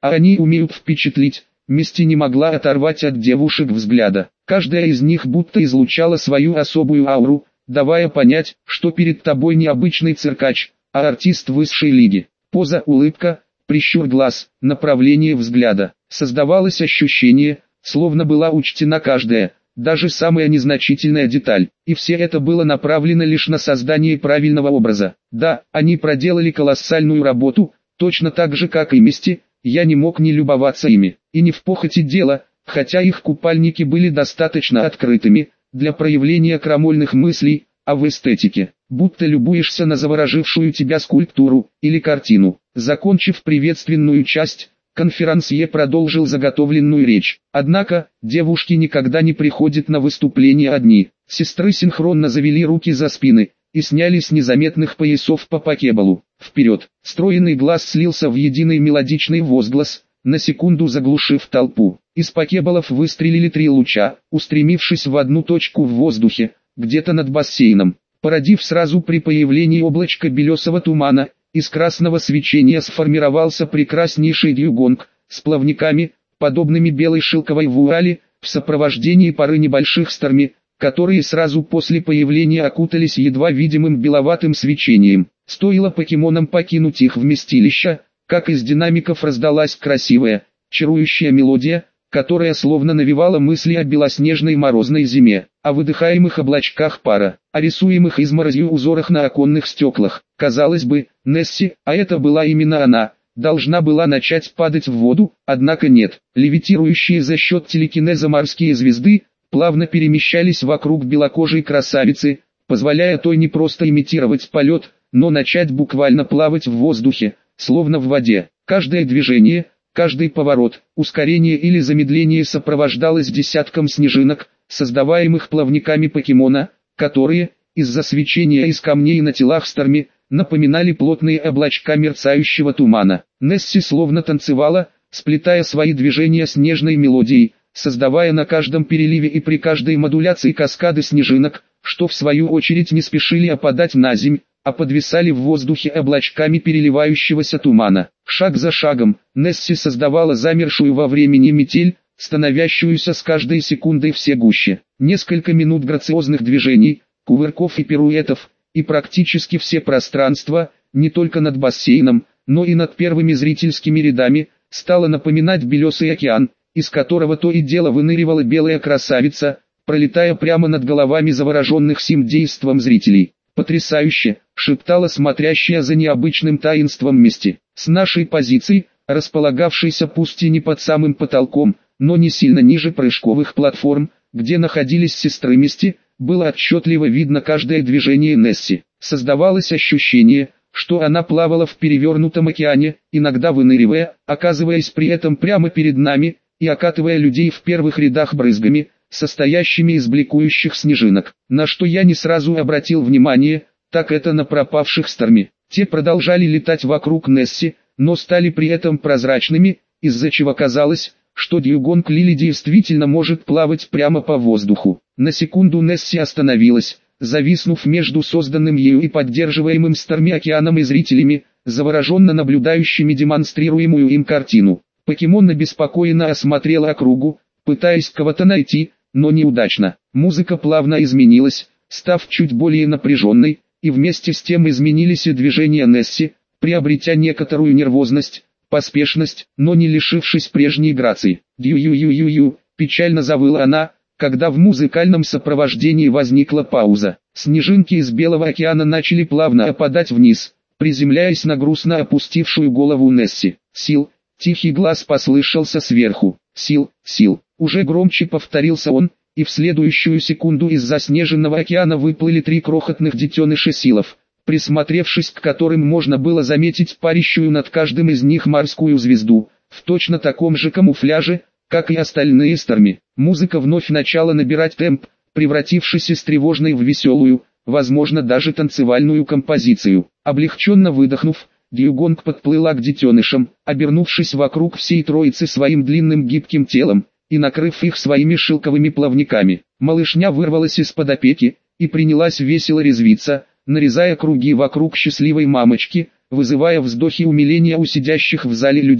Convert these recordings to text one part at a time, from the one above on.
а они умеют впечатлить. Мисти не могла оторвать от девушек взгляда. Каждая из них будто излучала свою особую ауру, давая понять, что перед тобой не обычный циркач, а артист высшей лиги. Поза, улыбка, прищур глаз, направление взгляда. Создавалось ощущение, словно была учтена каждая, даже самая незначительная деталь, и все это было направлено лишь на создание правильного образа. Да, они проделали колоссальную работу, точно так же как и Мисти, я не мог не любоваться ими, и не в похоти дело, хотя их купальники были достаточно открытыми, для проявления крамольных мыслей, а в эстетике, будто любуешься на заворожившую тебя скульптуру, или картину. Закончив приветственную часть, конферансье продолжил заготовленную речь. Однако, девушки никогда не приходят на выступление одни. Сестры синхронно завели руки за спины, и сняли с незаметных поясов по покебалу. Вперед! Стройный глаз слился в единый мелодичный возглас, на секунду заглушив толпу. Из покебалов выстрелили 3 луча, устремившись в одну точку в воздухе, где-то над бассейном, породив сразу при появлении облачка белесого тумана. Из красного свечения сформировался прекраснейший дьюгонг, с плавниками, подобными белой шелковой вуали, в сопровождении пары небольших старми, которые сразу после появления окутались едва видимым беловатым свечением. Стоило покемонам покинуть их вместилище, как из динамиков раздалась красивая, чарующая мелодия, которая словно навевала мысли о белоснежной морозной зиме, о выдыхаемых облачках пара, о рисуемых изморозью узорах на оконных стеклах. Казалось бы, Несси, а это была именно она, должна была начать падать в воду, однако нет. Левитирующие за счет телекинеза морские звезды, плавно перемещались вокруг белокожей красавицы, позволяя той не просто имитировать полет, но начать буквально плавать в воздухе, словно в воде. Каждое движение, каждый поворот, ускорение или замедление сопровождалось десятком снежинок, создаваемых плавниками покемона, которые, из-за свечения из камней на телах старми, напоминали плотные облачка мерцающего тумана. Несси словно танцевала, сплетая свои движения с нежной мелодией, создавая на каждом переливе и при каждой модуляции каскады снежинок, что в свою очередь не спешили опадать на земь, а подвисали в воздухе облачками переливающегося тумана. Шаг за шагом, Несси создавала замершую во времени метель, становящуюся с каждой секундой все гуще. Несколько минут грациозных движений, кувырков и пируэтов, и практически все пространства, не только над бассейном, но и над первыми зрительскими рядами, стало напоминать белесый океан, из которого то и дело выныривала белая красавица, пролетая прямо над головами завороженных сим действом зрителей. «Потрясающе!» — шептала смотрящая за необычным таинством Мисти. С нашей позиции, располагавшейся пусть и не под самым потолком, но не сильно ниже прыжковых платформ, где находились сестры Мисти, было отчетливо видно каждое движение Несси. Создавалось ощущение, что она плавала в перевернутом океане, иногда выныривая, оказываясь при этом прямо перед нами, и окатывая людей в первых рядах брызгами, состоящими из бликующих снежинок. На что я не сразу обратил внимание, так это на пропавших старми. Те продолжали летать вокруг Несси, но стали при этом прозрачными, из-за чего казалось, что дьюгонг Лили действительно может плавать прямо по воздуху. На секунду Несси остановилась, зависнув между созданным ею и поддерживаемым старми океаном и зрителями, завороженно наблюдающими демонстрируемую им картину. Покемон обеспокоенно осмотрела округу, пытаясь кого-то найти, но неудачно. Музыка плавно изменилась, став чуть более напряженной, и вместе с тем изменились и движения Несси, приобретя некоторую нервозность, поспешность, но не лишившись прежней грации. «Дью-ю-ю-ю-ю», печально завыла она, когда в музыкальном сопровождении возникла пауза. Снежинки из Белого океана начали плавно опадать вниз, приземляясь на грустно опустившую голову Несси. «Сил!» — тихий глаз послышался сверху. «Сил, сил!» Уже громче повторился он, и в следующую секунду из заснеженного океана выплыли 3 крохотных детеныша силов, присмотревшись к которым можно было заметить парящую над каждым из них морскую звезду, в точно таком же камуфляже, как и остальные старми. Музыка вновь начала набирать темп, превратившись из тревожной в веселую, возможно даже танцевальную композицию. Облегченно выдохнув, дьюгонг подплыла к детенышам, обернувшись вокруг всей троицы своим длинным гибким телом, и накрыв их своими шелковыми плавниками. Малышня вырвалась из-под опеки, и принялась весело резвиться, нарезая круги вокруг счастливой мамочки, вызывая вздохи умиления у сидящих в зале людей.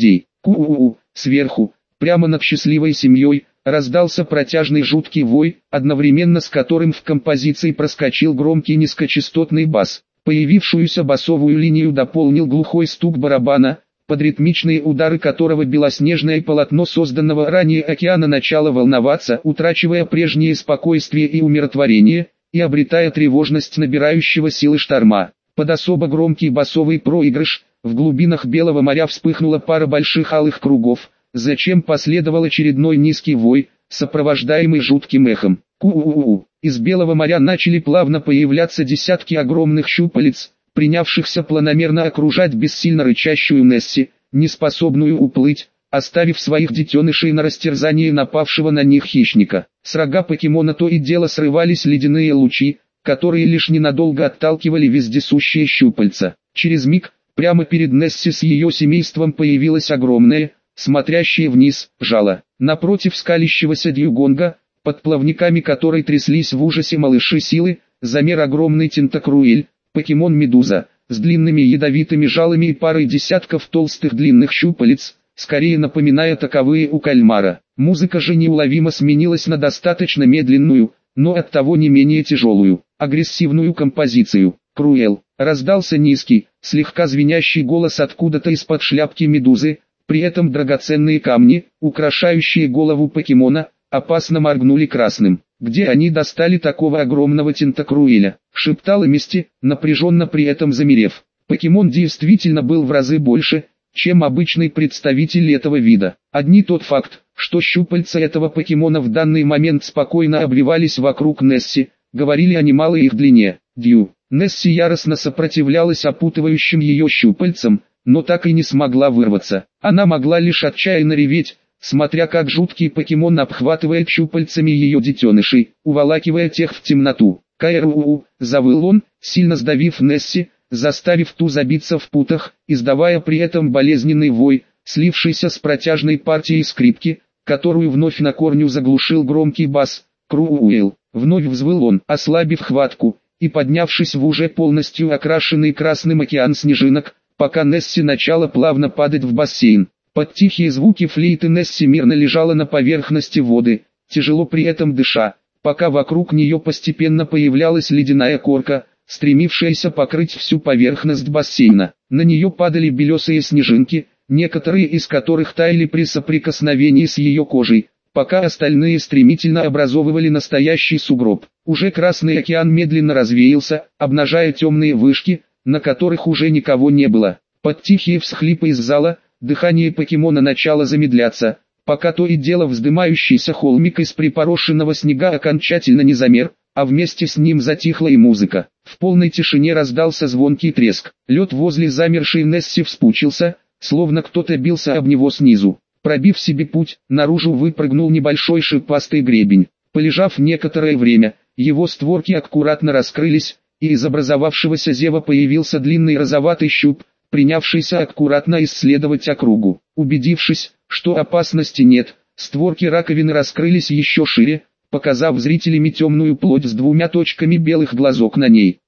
Ку-у-у, сверху, прямо над счастливой семьей, раздался протяжный жуткий вой, одновременно с которым в композиции проскочил громкий низкочастотный бас. Появившуюся басовую линию дополнил глухой стук барабана, под ритмичные удары которого белоснежное полотно созданного ранее океана начало волноваться, утрачивая прежнее спокойствие и умиротворение, и обретая тревожность набирающего силы шторма. Под особо громкий басовый проигрыш, в глубинах Белого моря вспыхнула пара больших алых кругов, затем последовал очередной низкий вой, сопровождаемый жутким эхом. Ку-у-у-у. Из Белого моря начали плавно появляться десятки огромных щупалец, принявшихся планомерно окружать бессильно рычащую Несси, неспособную уплыть, оставив своих детенышей на растерзание напавшего на них хищника. С рога покемона то и дело срывались ледяные лучи, которые лишь ненадолго отталкивали вездесущие щупальца. Через миг, прямо перед Несси с ее семейством появилось огромное, смотрящее вниз, жало. Напротив скалящегося дьюгонга, под плавниками которой тряслись в ужасе малыши силы, замер огромный тентакруэль, покемон-медуза, с длинными ядовитыми жалами и парой десятков толстых длинных щупалец, скорее напоминая таковые у кальмара. Музыка же неуловимо сменилась на достаточно медленную, но оттого не менее тяжелую, агрессивную композицию. «Круэл!» Раздался низкий, слегка звенящий голос откуда-то из-под шляпки медузы, при этом драгоценные камни, украшающие голову покемона, опасно моргнули красным. «Где они достали такого огромного тентакруэля?» — шептала Мисти, напряженно при этом замерев. Покемон действительно был в разы больше, чем обычный представитель этого вида. Одни тот факт, что щупальца этого покемона в данный момент спокойно обвивались вокруг Несси, говорили о немалой их длине. Несси яростно сопротивлялась опутывающим ее щупальцам, но так и не смогла вырваться. Она могла лишь отчаянно реветь, смотря как жуткий покемон обхватывает щупальцами ее детенышей, уволакивая тех в темноту. «Кайру-у-у», завыл он, сильно сдавив Несси, заставив ту забиться в путах, издавая при этом болезненный вой, слившийся с протяжной партией скрипки, которую вновь на корню заглушил громкий бас. «Круэл», вновь взвыл он, ослабив хватку, и поднявшись в уже полностью окрашенный красным океан снежинок, пока Несси начала плавно падать в бассейн. Под тихие звуки флейты Несси мирно лежала на поверхности воды, тяжело при этом дыша, пока вокруг нее постепенно появлялась ледяная корка, стремившаяся покрыть всю поверхность бассейна. На нее падали белесые снежинки, некоторые из которых таяли при соприкосновении с ее кожей, пока остальные стремительно образовывали настоящий сугроб. Уже Красный океан медленно развеялся, обнажая темные вышки, на которых уже никого не было. Под тихие всхлипы из зала, дыхание покемона начало замедляться, пока то и дело вздымающийся холмик из припорошенного снега окончательно не замер, а вместе с ним затихла и музыка. В полной тишине раздался звонкий треск. Лед возле замершей Несси вспучился, словно кто-то бился об него снизу. Пробив себе путь, наружу выпрыгнул небольшой шипастый гребень. Полежав некоторое время, его створки аккуратно раскрылись, и из образовавшегося зева появился длинный розоватый щуп, принявшийся аккуратно исследовать округу. Убедившись, что опасности нет, створки раковины раскрылись еще шире, показав зрителям темную плоть с двумя точками белых глазок на ней.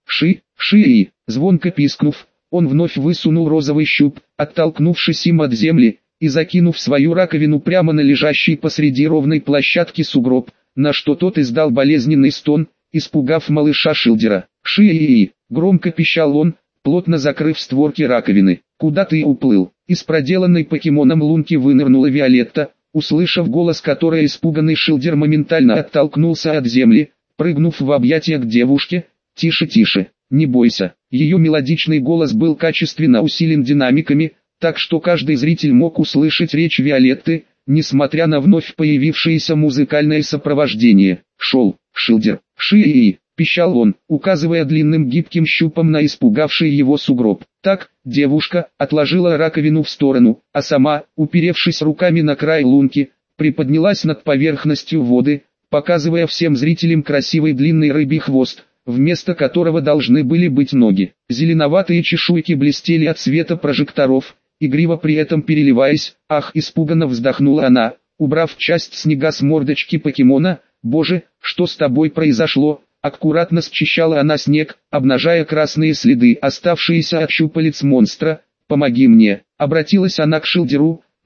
«Ши!» Звонко пискнув, он вновь высунул розовый щуп, оттолкнувшись им от земли, и закинув свою раковину прямо на лежащий посреди ровной площадки сугроб, на что тот издал болезненный стон, испугав малыша Шилдера. «Ши!» Громко пищал он, плотно закрыв створки раковины. «Куда ты уплыл?» Из проделанной покемоном лунки вынырнула Виолетта, услышав голос которой испуганный Шилдер моментально оттолкнулся от земли, прыгнув в объятия к девушке. «Тише, не бойся». Ее мелодичный голос был качественно усилен динамиками, так что каждый зритель мог услышать речь Виолетты, несмотря на вновь появившееся музыкальное сопровождение. «Шел, Шилдер, Ши!» пищал он, указывая длинным гибким щупом на испугавший его сугроб. Так, девушка отложила раковину в сторону, а сама, уперевшись руками на край лунки, приподнялась над поверхностью воды, показывая всем зрителям красивый длинный рыбий хвост, вместо которого должны были быть ноги. Зеленоватые чешуйки блестели от света прожекторов, игриво при этом переливаясь. «Ах!» испуганно вздохнула она, убрав часть снега с мордочки покемона. «Боже, что с тобой произошло?» Аккуратно счищала она снег, обнажая красные следы, оставшиеся от щупалец монстра. «Помоги мне!» Обратилась она к Шилдеру,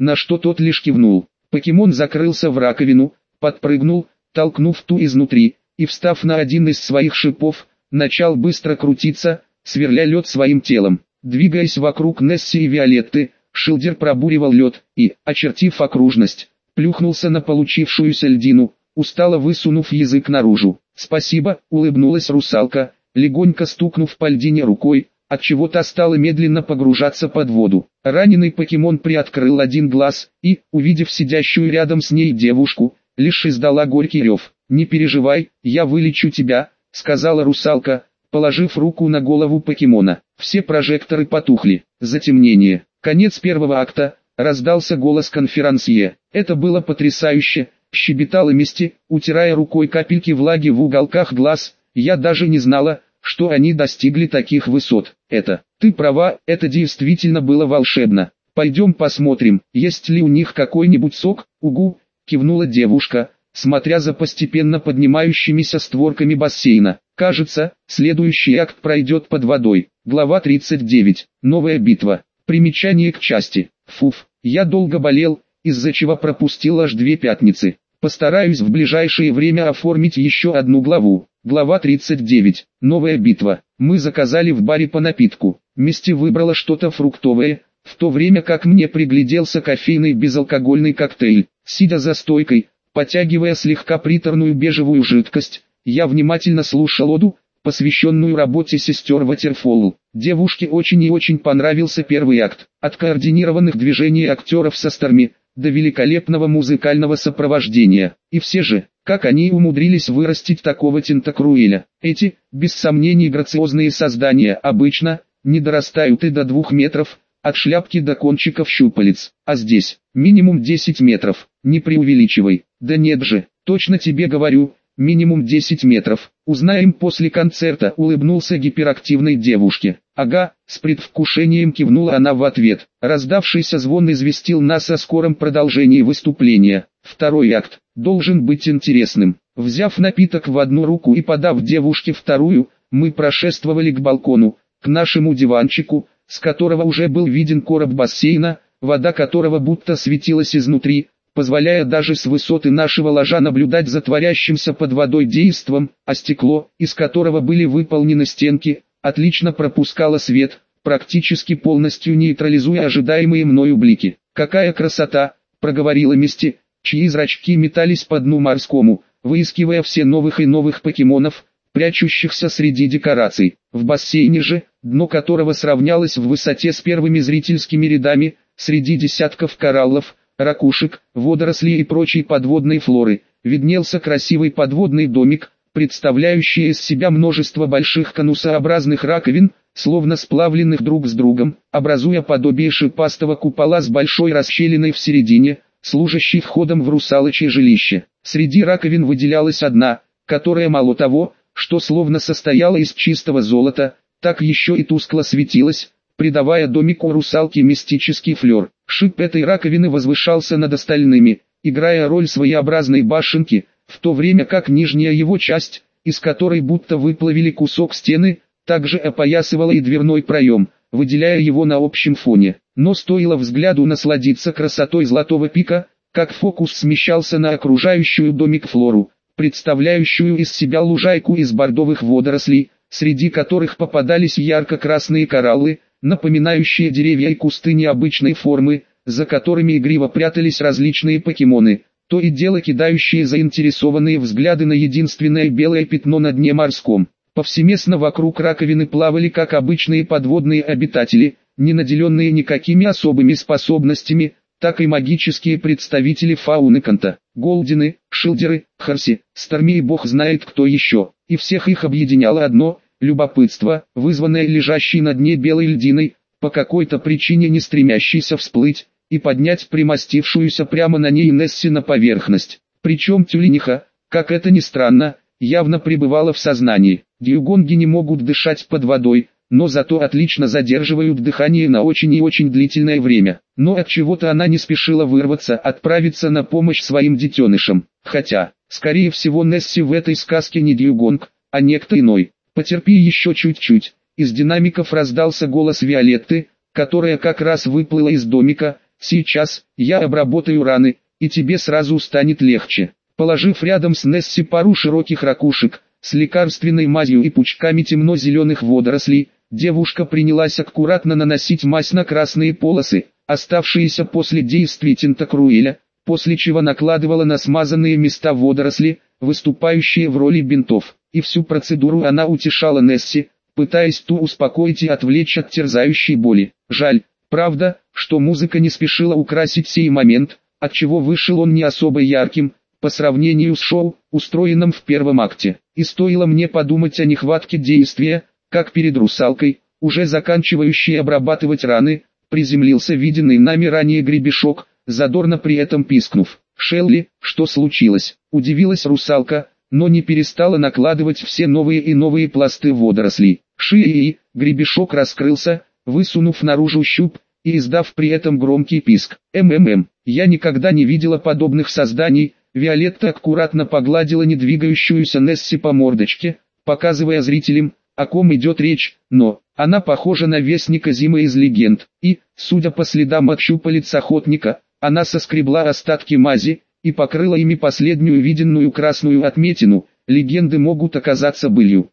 на что тот лишь кивнул. Покемон закрылся в раковину, подпрыгнул, толкнув ту изнутри, и встав на один из своих шипов, начал быстро крутиться, сверля лед своим телом. Двигаясь вокруг Несси и Виолетты, Шилдер пробуривал лед и, очертив окружность, плюхнулся на получившуюся льдину, устало высунув язык наружу. «Спасибо», — улыбнулась русалка, легонько стукнув по льдине рукой, отчего та стала медленно погружаться под воду. Раненый покемон приоткрыл один глаз и, увидев сидящую рядом с ней девушку, лишь издала горький рев. «Не переживай, я вылечу тебя», — сказала русалка, положив руку на голову покемона. Все прожекторы потухли. Затемнение. Конец первого акта. Раздался голос конферансье. «Это было потрясающе», — щебетала Мисти, утирая рукой капельки влаги в уголках глаз. «Я даже не знала, что они достигли таких высот. Ты права, это действительно было волшебно. Пойдем посмотрим, есть ли у них какой-нибудь сок». «Угу», — кивнула девушка, смотря за постепенно поднимающимися створками бассейна. «Кажется, следующий акт пройдет под водой». Глава 39. Новая битва. Примечание к части. Фуф, я долго болел, из-за чего пропустил аж 2 пятницы. Постараюсь в ближайшее время оформить еще одну главу. Глава 39. Новая битва. Мы заказали в баре по напитку. Мисти выбрала что-то фруктовое, в то время как мне пригляделся кофейный безалкогольный коктейль. Сидя за стойкой, потягивая слегка приторную бежевую жидкость, я внимательно слушал оду, посвященную работе сестер Ватерфолл. Девушке очень и очень понравился первый акт. От координированных движений актеров со Старми до великолепного музыкального сопровождения. И все же, как они умудрились вырастить такого Тентакруэля. Эти, без сомнений грациозные создания обычно, не дорастают и до 2 метров, от шляпки до кончиков щупалец. А здесь, минимум 10 метров, не преувеличивай. Да нет же, точно тебе говорю, минимум 10 метров. Узнаем после концерта, улыбнулся гиперактивной девушке. Ага, с предвкушением кивнула она в ответ. Раздавшийся звон известил нас о скором продолжении выступления. Второй акт должен быть интересным. Взяв напиток в одну руку и подав девушке вторую, мы прошествовали к балкону, к нашему диванчику, с которого уже был виден короб бассейна, вода которого будто светилась изнутри, позволяя даже с высоты нашего ложа наблюдать за творящимся под водой действом, а стекло, из которого были выполнены стенки, отлично пропускало свет, практически полностью нейтрализуя ожидаемые мною блики. «Какая красота!» — проговорила Мисти, чьи зрачки метались по дну морскому, выискивая все новых и новых покемонов, прячущихся среди декораций. В бассейне же, дно которого сравнялось в высоте с первыми зрительскими рядами, среди десятков кораллов, ракушек, водорослей и прочей подводной флоры, виднелся красивый подводный домик, представляющий из себя множество больших конусообразных раковин, словно сплавленных друг с другом, образуя подобие шипастого купола с большой расщелиной в середине, служащей входом в русалочье жилище. Среди раковин выделялась одна, которая мало того, что словно состояла из чистого золота, так еще и тускло светилась, придавая домику русалки мистический флер. Шип этой раковины возвышался над остальными, играя роль своеобразной башенки, в то время как нижняя его часть, из которой будто выплавили кусок стены, также опоясывала и дверной проем, выделяя его на общем фоне. Но стоило взгляду насладиться красотой золотого пика, как фокус смещался на окружающую домик флору, представляющую из себя лужайку из бордовых водорослей, среди которых попадались ярко-красные кораллы, напоминающие деревья и кусты необычной формы, за которыми игриво прятались различные покемоны, то и дело кидающие заинтересованные взгляды на единственное белое пятно на дне морском. Повсеместно вокруг раковины плавали как обычные подводные обитатели, не наделенные никакими особыми способностями, так и магические представители фауны Канта, Голдины, Шилдеры, Харси, Старми и бог знает кто еще. И всех их объединяло одно – любопытство, вызванное лежащей на дне белой льдиной, по какой-то причине не стремящейся всплыть и поднять примостившуюся прямо на ней Несси на поверхность. Причем тюлениха, как это ни странно, явно пребывала в сознании. Дьюгонги не могут дышать под водой, но зато отлично задерживают дыхание на очень и очень длительное время. Но от чего-то она не спешила вырваться, отправиться на помощь своим детенышам. Хотя, скорее всего, Несси в этой сказке не Дьюгонг, а некто иной. «Потерпи еще чуть-чуть». Из динамиков раздался голос Виолетты, которая как раз выплыла из домика, Сейчас, я обработаю раны, и тебе сразу станет легче. Положив рядом с Несси пару широких ракушек, с лекарственной мазью и пучками темно-зеленых водорослей, девушка принялась аккуратно наносить мазь на красные полосы, оставшиеся после действий тентакруэля, после чего накладывала на смазанные места водоросли, выступающие в роли бинтов, и всю процедуру она утешала Несси, пытаясь ту успокоить и отвлечь от терзающей боли. Жаль, правда, что музыка не спешила украсить сей момент, отчего вышел он не особо ярким, по сравнению с шоу, устроенным в первом акте. И стоило мне подумать о нехватке действия, как перед русалкой, уже заканчивающей обрабатывать раны, приземлился виденный нами ранее гребешок, задорно при этом пискнув. «Шелли, что случилось?» – удивилась русалка, но не перестала накладывать все новые и новые пласты водорослей. Шии, гребешок раскрылся, высунув наружу щуп, и издав при этом громкий писк. Я никогда не видела подобных созданий. Виолетта аккуратно погладила недвигающуюся Несси по мордочке, показывая зрителям, о ком идет речь, но она похожа на вестника зимы из легенд, и, судя по следам от щупалец охотника, она соскребла остатки мази и покрыла ими последнюю виденную красную отметину. Легенды могут оказаться былью.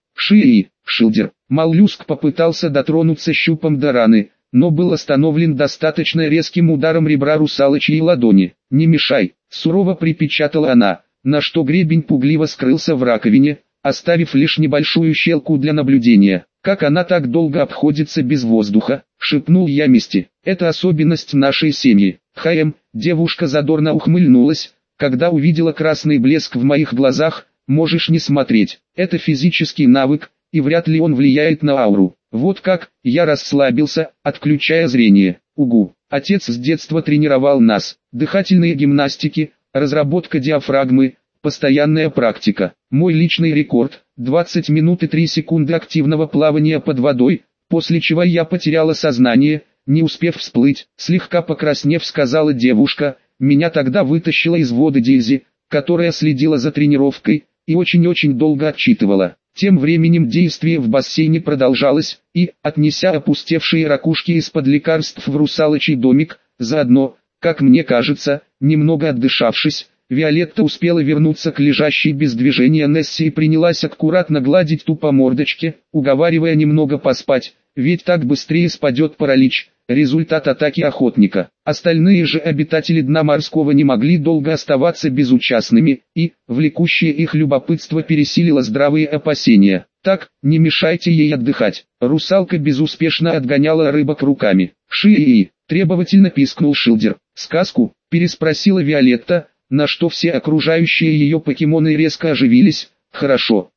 Шилдер. Моллюск попытался дотронуться щупом до раны, но был остановлен достаточно резким ударом ребра русалочьей ладони. «Не мешай», — сурово припечатала она, на что гребень пугливо скрылся в раковине, оставив лишь небольшую щелку для наблюдения. «Как она так долго обходится без воздуха?» — шепнул я Мисти. «Это особенность нашей семьи». Девушка задорно ухмыльнулась, когда увидела красный блеск в моих глазах. «Можешь не смотреть, это физический навык, и вряд ли он влияет на ауру». Вот как, я расслабился, отключая зрение. Угу. Отец с детства тренировал нас. Дыхательные гимнастики, разработка диафрагмы, постоянная практика. Мой личный рекорд – 20 минут и 3 секунды активного плавания под водой, после чего я потеряла сознание, не успев всплыть. Слегка покраснев, сказала девушка, меня тогда вытащила из воды Дейзи, которая следила за тренировкой, и очень-очень долго отчитывала. Тем временем действие в бассейне продолжалось, и, отнеся опустевшие ракушки из-под лекарств в русалочий домик, заодно, как мне кажется, немного отдышавшись, Виолетта успела вернуться к лежащей без движения Несси и принялась аккуратно гладить ту по мордочке, уговаривая немного поспать, ведь так быстрее спадет паралич, результат атаки охотника. Остальные же обитатели дна морского не могли долго оставаться безучастными, и, влекущее их любопытство пересилило здравые опасения. «Так, не мешайте ей отдыхать». Русалка безуспешно отгоняла рыбок руками. Требовательно пискнул Шилдер. «Сказку?» – переспросила Виолетта, на что все окружающие ее покемоны резко оживились. «Хорошо».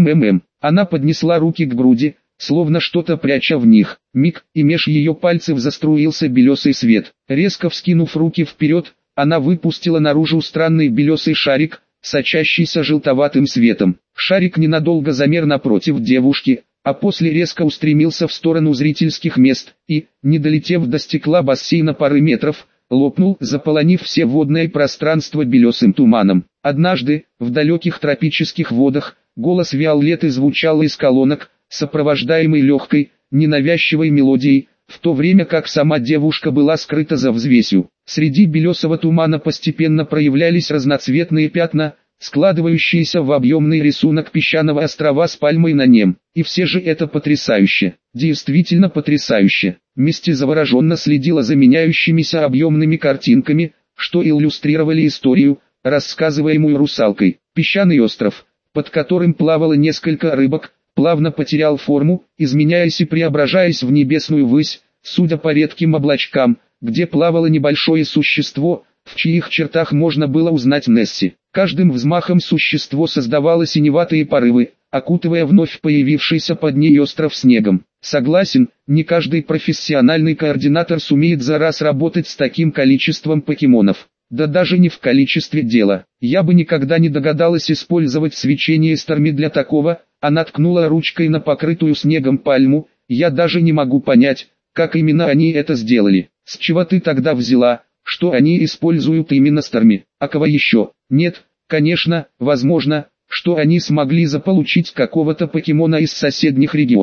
Она поднесла руки к груди, словно что-то пряча в них. Миг, и меж ее пальцев заструился белесый свет. Резко вскинув руки вперед, она выпустила наружу странный белесый шарик, сочащийся желтоватым светом. Шарик ненадолго замер напротив девушки, а после резко устремился в сторону зрительских мест, и, не долетев до стекла бассейна пары метров, лопнул, заполонив все водное пространство белесым туманом. Однажды, в далеких тропических водах, голос Виолетты звучал из колонок, сопровождаемый легкой, ненавязчивой мелодией, в то время как сама девушка была скрыта за взвесью. Среди белесого тумана постепенно проявлялись разноцветные пятна, складывающиеся в объемный рисунок песчаного острова с пальмой на нем. И все же это потрясающе, действительно потрясающе. Мисти завороженно следила за меняющимися объемными картинками, что иллюстрировали историю, рассказываемую русалкой. Песчаный остров, под которым плавало несколько рыбок, плавно потерял форму, изменяясь и преображаясь в небесную высь, судя по редким облачкам, где плавало небольшое существо, в чьих чертах можно было узнать Несси. Каждым взмахом существо создавало синеватые порывы, окутывая вновь появившийся под ней остров снегом. Согласен, не каждый профессиональный координатор сумеет за раз работать с таким количеством покемонов. Да даже не в количестве дела. Я бы никогда не догадалась использовать свечение Старми для такого. Она ткнула ручкой на покрытую снегом пальму. Я даже не могу понять, как именно они это сделали. С чего ты тогда взяла, что они используют именно Старми? А кого еще? Нет, конечно, возможно, что они смогли заполучить какого-то покемона из соседних регионов.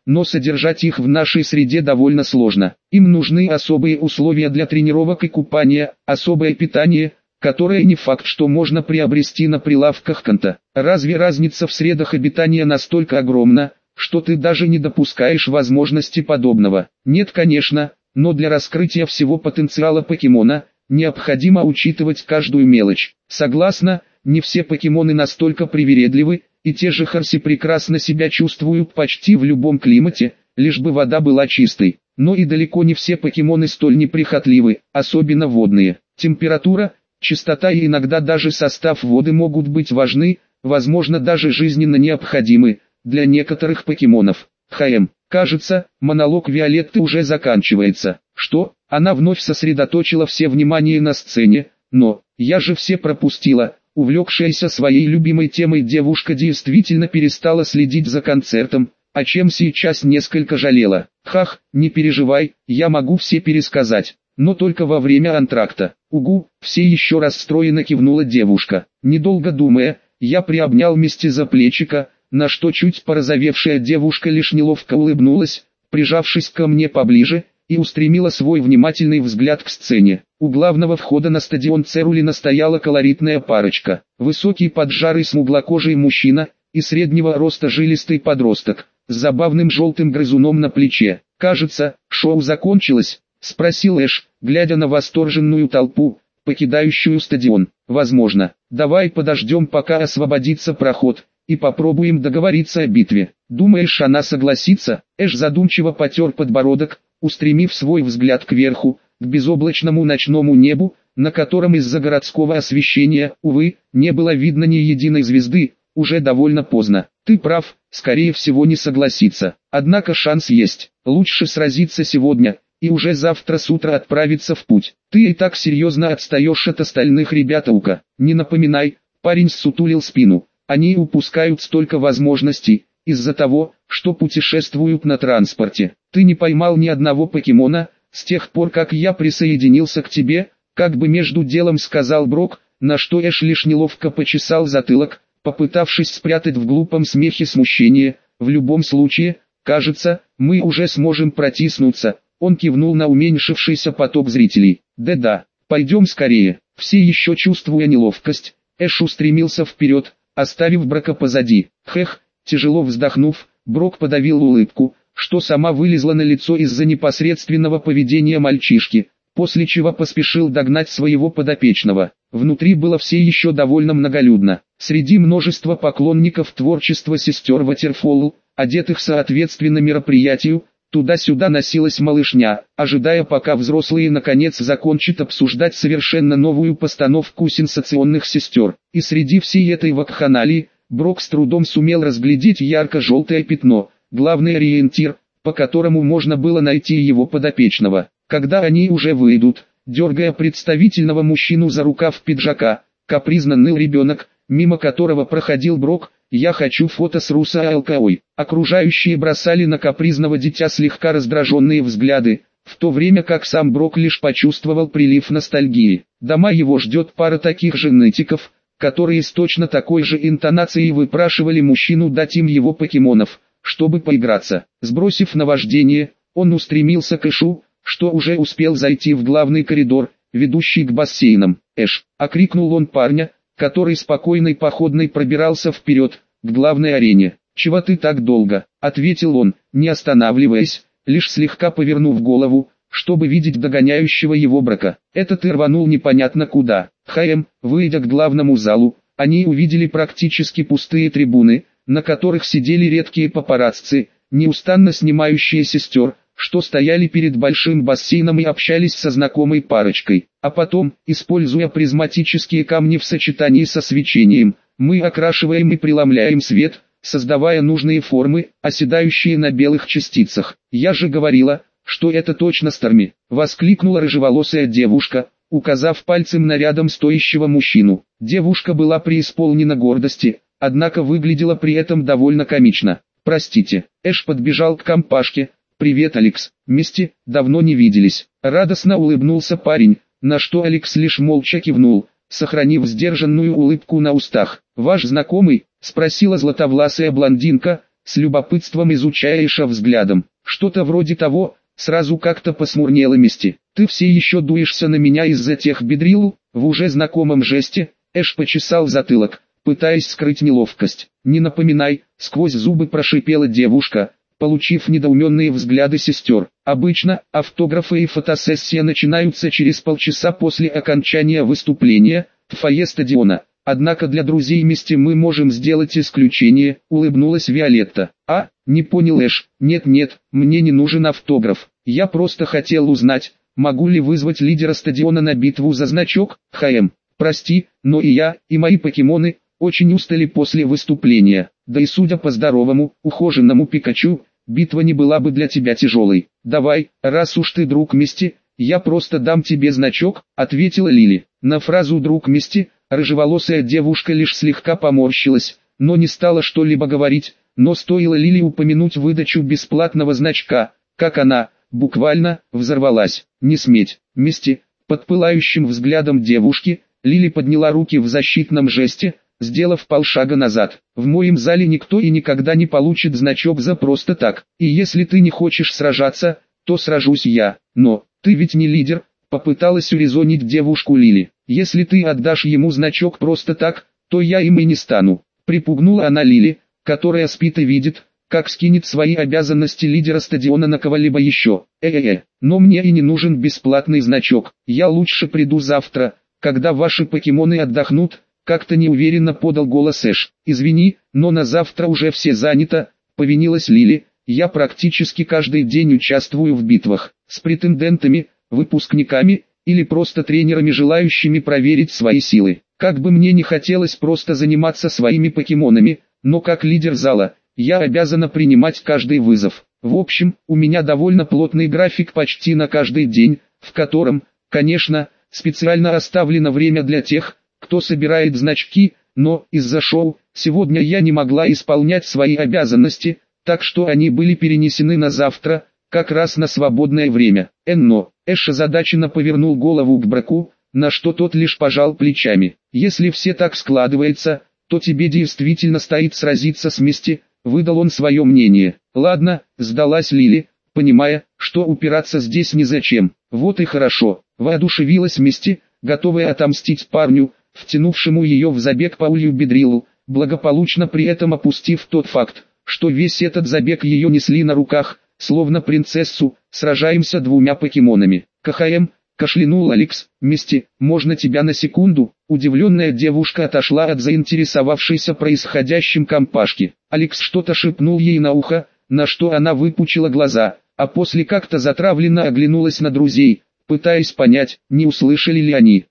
но содержать их в нашей среде довольно сложно. Им нужны особые условия для тренировок и купания, особое питание, которое не факт, что можно приобрести на прилавках Канта. Разве разница в средах обитания настолько огромна, что ты даже не допускаешь возможности подобного? Нет, конечно, но для раскрытия всего потенциала покемона, необходимо учитывать каждую мелочь. Согласна, не все покемоны настолько привередливы, и те же Харси прекрасно себя чувствуют почти в любом климате, лишь бы вода была чистой. Но и далеко не все покемоны столь неприхотливы, особенно водные. Температура, чистота и иногда даже состав воды могут быть важны, возможно даже жизненно необходимы, для некоторых покемонов. Кажется, монолог Виолетты уже заканчивается. Что? Она вновь сосредоточила все внимание на сцене, но, я же все пропустила. Увлекшаяся своей любимой темой девушка действительно перестала следить за концертом, о чем сейчас несколько жалела. Хах, не переживай, я могу все пересказать, но только во время антракта. Угу, все еще расстроенно кивнула девушка. Недолго думая, я приобнял Мисти за плечика, на что чуть порозовевшая девушка лишь неловко улыбнулась, прижавшись ко мне поближе, и устремила свой внимательный взгляд к сцене. У главного входа на стадион Церулина стояла колоритная парочка. Высокий поджарый смуглокожий мужчина и среднего роста жилистый подросток, с забавным желтым грызуном на плече. «Кажется, шоу закончилось?» — спросил Эш, глядя на восторженную толпу, покидающую стадион. «Возможно. Давай подождем, пока освободится проход, и попробуем договориться о битве. Думаешь, она согласится?» Эш задумчиво потер подбородок, устремив свой взгляд кверху, к безоблачному ночному небу, на котором из-за городского освещения, увы, не было видно ни единой звезды. Уже довольно поздно. Ты прав, скорее всего не согласится. Однако шанс есть. Лучше сразиться сегодня, и уже завтра с утра отправиться в путь. Ты и так серьезно отстаешь от остальных ребят, Ука. Не напоминай, парень ссутулил спину. Они упускают столько возможностей, из-за того, что путешествуют на транспорте. Ты не поймал ни одного покемона, с тех пор как я присоединился к тебе, как бы между делом сказал Брок, на что Эш лишь неловко почесал затылок, попытавшись спрятать в глупом смехе смущение. В любом случае, кажется, мы уже сможем протиснуться. Он кивнул на уменьшившийся поток зрителей. Да-да, пойдем скорее. Все еще чувствуя неловкость, Эш устремился вперед, оставив Брока позади. Тяжело вздохнув, Брок подавил улыбку, что сама вылезла на лицо из-за непосредственного поведения мальчишки, после чего поспешил догнать своего подопечного. Внутри было все еще довольно многолюдно. Среди множества поклонников творчества сестер Ватерфолл, одетых соответственно мероприятию, туда-сюда носилась малышня, ожидая, пока взрослые наконец закончат обсуждать совершенно новую постановку сенсационных сестер. И среди всей этой вакханалии, Брок с трудом сумел разглядеть ярко-желтое пятно, главный ориентир, по которому можно было найти его подопечного. Когда они уже выйдут, дергая представительного мужчину за рукав пиджака, капризно ныл ребенок, мимо которого проходил Брок. «Я хочу фото с Руса Алкаой». Окружающие бросали на капризного дитя слегка раздраженные взгляды, в то время как сам Брок лишь почувствовал прилив ностальгии. Дома его ждет пара таких же нытиков, которые с точно такой же интонацией выпрашивали мужчину дать им его покемонов, чтобы поиграться. Сбросив наваждение, он устремился к Эшу, что уже успел зайти в главный коридор, ведущий к бассейнам. «Эш!» — окрикнул он парня, который спокойной походной пробирался вперед, к главной арене. «Чего ты так долго?» — ответил он, не останавливаясь, лишь слегка повернув голову, чтобы видеть догоняющего его Брока. Этот и рванул непонятно куда. Выйдя к главному залу, они увидели практически пустые трибуны, на которых сидели редкие папарацци, неустанно снимающие сестер, что стояли перед большим бассейном и общались со знакомой парочкой. А потом, используя призматические камни в сочетании со свечением, мы окрашиваем и преломляем свет, создавая нужные формы, оседающие на белых частицах. «Я же говорила, что это точно Старми!» — воскликнула рыжеволосая девушка, указав пальцем на рядом стоящего мужчину. Девушка была преисполнена гордости, однако выглядела при этом довольно комично. «Простите». Эш подбежал к компашке. «Привет, Алекс. Мисти, давно не виделись». Радостно улыбнулся парень, на что Алекс лишь молча кивнул, сохранив сдержанную улыбку на устах. «Ваш знакомый?» — спросила златовласая блондинка, с любопытством изучая Эша взглядом. Что-то вроде того, сразу как-то посмурнело Мисти. Ты все еще дуешься на меня из-за тех бедрил? В уже знакомом жесте, Эш почесал затылок, пытаясь скрыть неловкость. Не напоминай, сквозь зубы прошипела девушка, получив недоуменные взгляды сестер. Обычно, автографы и фотосессия начинаются через полчаса после окончания выступления, в фойе стадиона. Однако для друзей Мисти мы можем сделать исключение, улыбнулась Виолетта. А, не понял Эш, нет, мне не нужен автограф. Я просто хотел узнать, могу ли вызвать лидера стадиона на битву за значок. Прости, но и я, и мои покемоны очень устали после выступления. Да и судя по здоровому, ухоженному Пикачу, битва не была бы для тебя тяжелой. Давай, раз уж ты друг Мисти, я просто дам тебе значок, ответила Лили. На фразу «друг Мисти» рыжеволосая девушка лишь слегка поморщилась, но не стала что-либо говорить, но стоило Лили упомянуть выдачу бесплатного значка, как она, буквально, взорвалась. Не сметь, Мисти, под пылающим взглядом девушки, Лили подняла руки в защитном жесте, сделав полшага назад. В моем зале никто и никогда не получит значок за просто так. И если ты не хочешь сражаться, то сражусь я. Но, ты ведь не лидер, попыталась урезонить девушку Лили. Если ты отдашь ему значок просто так, то я им и не стану. Припугнула она Лили, которая спит и видит, как скинет свои обязанности лидера стадиона на кого-либо еще. Но мне и не нужен бесплатный значок. Я лучше приду завтра, когда ваши покемоны отдохнут. Как-то неуверенно подал голос Эш. Извини, но на завтра уже все занято, повинилась Лили. Я практически каждый день участвую в битвах с претендентами, выпускниками или просто тренерами, желающими проверить свои силы. Как бы мне не хотелось просто заниматься своими покемонами, но как лидер зала, я обязана принимать каждый вызов. В общем, у меня довольно плотный график почти на каждый день, в котором, конечно, специально оставлено время для тех, кто собирает значки, но из-за шоу, сегодня я не могла исполнять свои обязанности, так что они были перенесены на завтра, как раз на свободное время. Но Эш озадаченно повернул голову к Браку, на что тот лишь пожал плечами. Если все так складывается, то тебе действительно стоит сразиться с Мисти, выдал он свое мнение. Ладно, сдалась Лили, понимая, что упираться здесь незачем. Вот и хорошо, воодушевилась Мисти, готовая отомстить парню, втянувшему ее в забег по улью Бедрилу, благополучно при этом опустив тот факт, что весь этот забег ее несли на руках, словно принцессу. Сражаемся двумя покемонами. Кашлянул Алекс. Мисти, можно тебя на секунду? Удивленная девушка отошла от заинтересовавшейся происходящим компашки. Алекс что-то шепнул ей на ухо, на что она выпучила глаза, а после как-то затравленно оглянулась на друзей, пытаясь понять, не услышали ли они.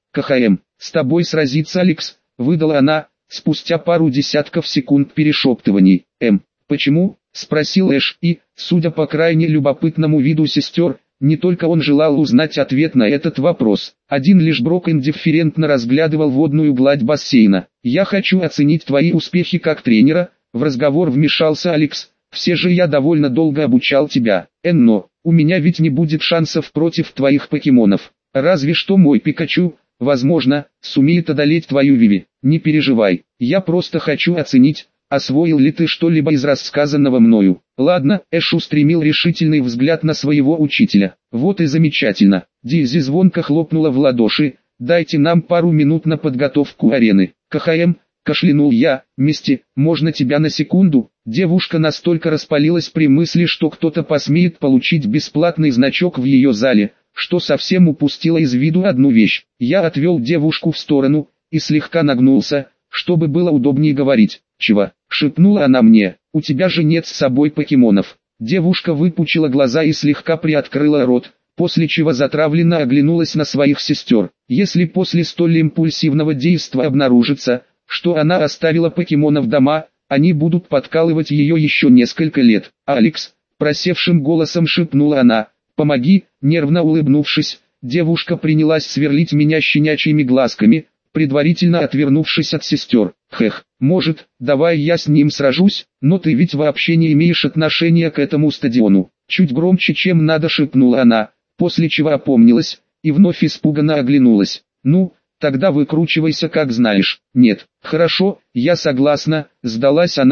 С тобой сразиться, Алекс, выдала она, спустя пару десятков секунд перешептываний. Почему? Спросил Эш, и, судя по крайне любопытному виду сестер, не только он желал узнать ответ на этот вопрос. Один лишь Брок индифферентно разглядывал водную гладь бассейна. «Я хочу оценить твои успехи как тренера», — в разговор вмешался Алекс. «Все же я довольно долго обучал тебя. Но, у меня ведь не будет шансов против твоих покемонов. Разве что мой Пикачу, возможно, сумеет одолеть твою Виви. Не переживай, я просто хочу оценить, освоил ли ты что-либо из рассказанного мною». «Ладно», — Эш устремил решительный взгляд на своего учителя. «Вот и замечательно». Дизи звонко хлопнула в ладоши. «Дайте нам пару минут на подготовку арены». Кашлянул я. «Мисти, можно тебя на секунду?» Девушка настолько распалилась при мысли, что кто-то посмеет получить бесплатный значок в ее зале, что совсем упустила из виду одну вещь. Я отвел девушку в сторону и слегка нагнулся, чтобы было удобнее говорить. «Чего?» — шепнула она мне. «У тебя же нет с собой покемонов». Девушка выпучила глаза и слегка приоткрыла рот, после чего затравленно оглянулась на своих сестер. Если после столь импульсивного действия обнаружится, что она оставила покемонов дома, они будут подкалывать ее еще несколько лет. «Алекс», — просевшим голосом шепнула она, — «помоги». Нервно улыбнувшись, девушка принялась сверлить меня щенячьими глазками, предварительно отвернувшись от сестер. Может, давай я с ним сражусь, но ты ведь вообще не имеешь отношения к этому стадиону». Чуть громче, чем надо, шепнула она, после чего опомнилась и вновь испуганно оглянулась. «Ну, тогда выкручивайся как знаешь». «Нет, хорошо, я согласна», — сдалась она,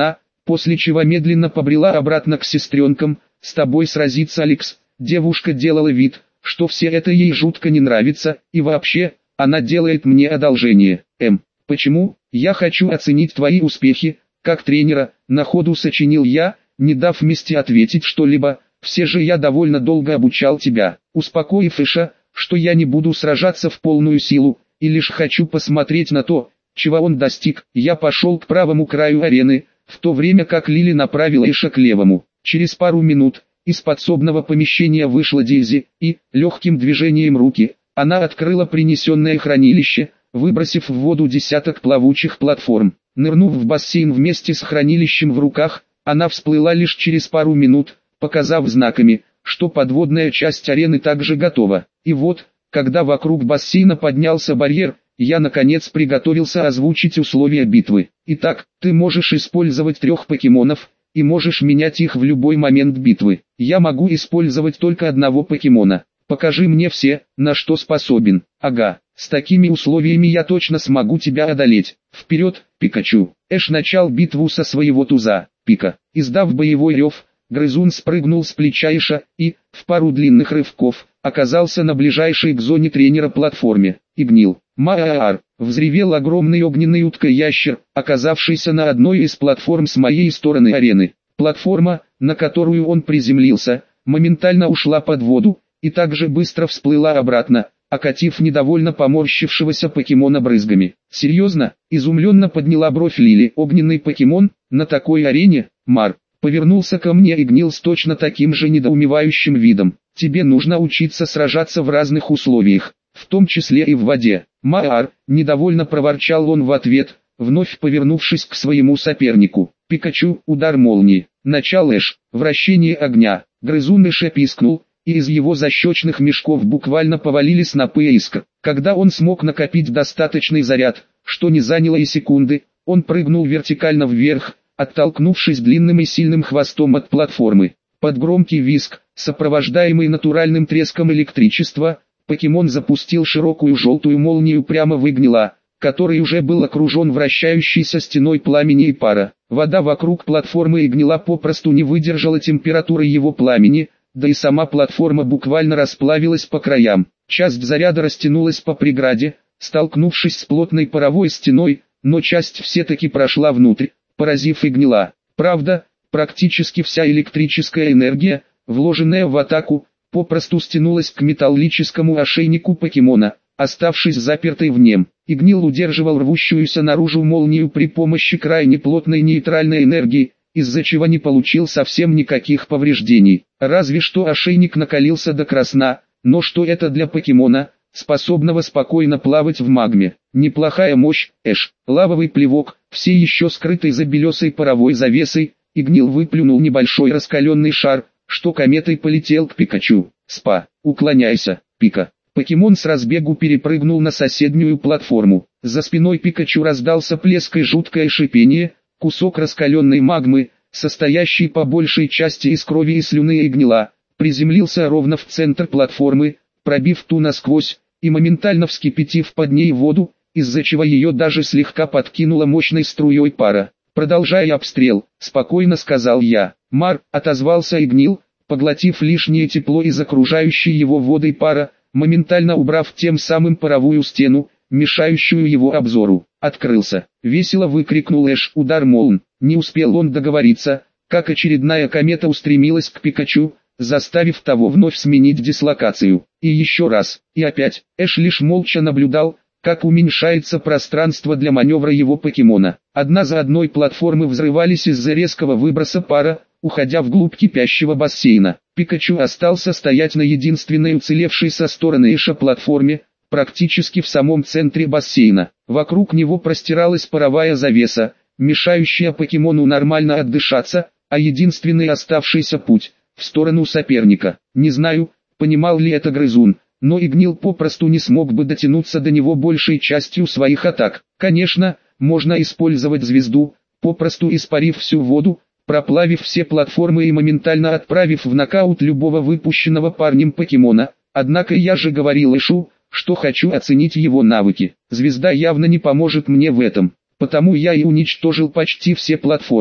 после чего медленно побрела обратно к сестренкам. «С тобой сразиться, Алекс». Девушка делала вид, что все это ей жутко не нравится, и вообще, она делает мне одолжение. Почему? Я хочу оценить твои успехи, как тренера, на ходу сочинил я, не дав Мисти ответить что-либо. Все же я довольно долго обучал тебя, успокоив Эша, что я не буду сражаться в полную силу, и лишь хочу посмотреть на то, чего он достиг. Я пошел к правому краю арены, в то время как Лили направила Эша к левому. Через пару минут, из подсобного помещения вышла Дейзи, и, легким движением руки, она открыла принесенное хранилище, выбросив в воду десяток плавучих платформ. Нырнув в бассейн вместе с хранилищем в руках, она всплыла лишь через пару минут, показав знаками, что подводная часть арены также готова. И вот, когда вокруг бассейна поднялся барьер, я наконец приготовился озвучить условия битвы. Итак, ты можешь использовать 3 покемонов, и можешь менять их в любой момент битвы. Я могу использовать только одного покемона. Покажи мне все, на что способен. Ага, с такими условиями я точно смогу тебя одолеть. Вперед, Пикачу. Эш начал битву со своего туза, Пика. Издав боевой рев, грызун спрыгнул с плеча Эша и, в пару длинных рывков, оказался на ближайшей к зоне тренера платформе. И гнил. Маар! Взревел огромный огненный утка-ящер, оказавшийся на одной из платформ с моей стороны арены. Платформа, на которую он приземлился, моментально ушла под воду, и также быстро всплыла обратно, окатив недовольно поморщившегося покемона брызгами. «Серьезно?» – изумленно подняла бровь Лили. «Огненный покемон? На такой арене?» Мар повернулся ко мне и гнил с точно таким же недоумевающим видом. «Тебе нужно учиться сражаться в разных условиях, в том числе и в воде». «Маар», – недовольно проворчал он в ответ, вновь повернувшись к своему сопернику. «Пикачу, удар молнии». Начал Эш, вращение огня. Грызун Эша пискнул, и из его защечных мешков буквально повалили снопы искр. Когда он смог накопить достаточный заряд, что не заняло и секунды, он прыгнул вертикально вверх, оттолкнувшись длинным и сильным хвостом от платформы. Под громкий визг, сопровождаемый натуральным треском электричества, покемон запустил широкую желтую молнию прямо в Игнила, который уже был окружен вращающейся стеной пламени и пара. Вода вокруг платформы Игнила попросту не выдержала температуры его пламени, да и сама платформа буквально расплавилась по краям. Часть заряда растянулась по преграде, столкнувшись с плотной паровой стеной, но часть все-таки прошла внутрь, поразив Игнила. Правда, практически вся электрическая энергия, вложенная в атаку, попросту стянулась к металлическому ошейнику покемона, оставшись запертой в нем. Игнил удерживал рвущуюся наружу молнию при помощи крайне плотной нейтральной энергии, из-за чего не получил совсем никаких повреждений. Разве что ошейник накалился до красна, но что это для покемона, способного спокойно плавать в магме? Неплохая мощь. Эш, лавовый плевок, все еще скрытый за белесой паровой завесой, Игнил выплюнул небольшой раскаленный шар, что кометой полетел к Пикачу. «Спа, уклоняйся, Пика». Покемон с разбегу перепрыгнул на соседнюю платформу. За спиной Пикачу раздался плеск и жуткое шипение. Кусок раскаленной магмы, состоящий по большей части из крови и слюны и гнила, приземлился ровно в центр платформы, пробив ту насквозь, и моментально вскипятив под ней воду, из-за чего ее даже слегка подкинуло мощной струей пара. «Продолжай обстрел», — спокойно сказал я. «Мар», — отозвался Игнил, поглотив лишнее тепло из окружающей его воды пара, моментально убрав тем самым паровую стену, мешающую его обзору. «Открылся!» — весело выкрикнул Эш. Удар молн. Не успел он договориться, как очередная комета устремилась к Пикачу, заставив того вновь сменить дислокацию. И еще раз, и опять. Эш лишь молча наблюдал, как уменьшается пространство для маневра его покемона. Одна за одной платформы взрывались из-за резкого выброса пара, уходя вглубь кипящего бассейна. Пикачу остался стоять на единственной уцелевшей со стороны Эша платформе, практически в самом центре бассейна. Вокруг него простиралась паровая завеса, мешающая покемону нормально отдышаться, а единственный оставшийся путь – в сторону соперника. Не знаю, понимал ли это грызун, но Игнил попросту не смог бы дотянуться до него большей частью своих атак. Конечно, можно использовать звезду, попросту испарив всю воду, проплавив все платформы и моментально отправив в нокаут любого выпущенного парнем покемона. Однако я же говорил Эшу, что хочу оценить его навыки. Звезда явно не поможет мне в этом, потому я и уничтожил почти все платформы.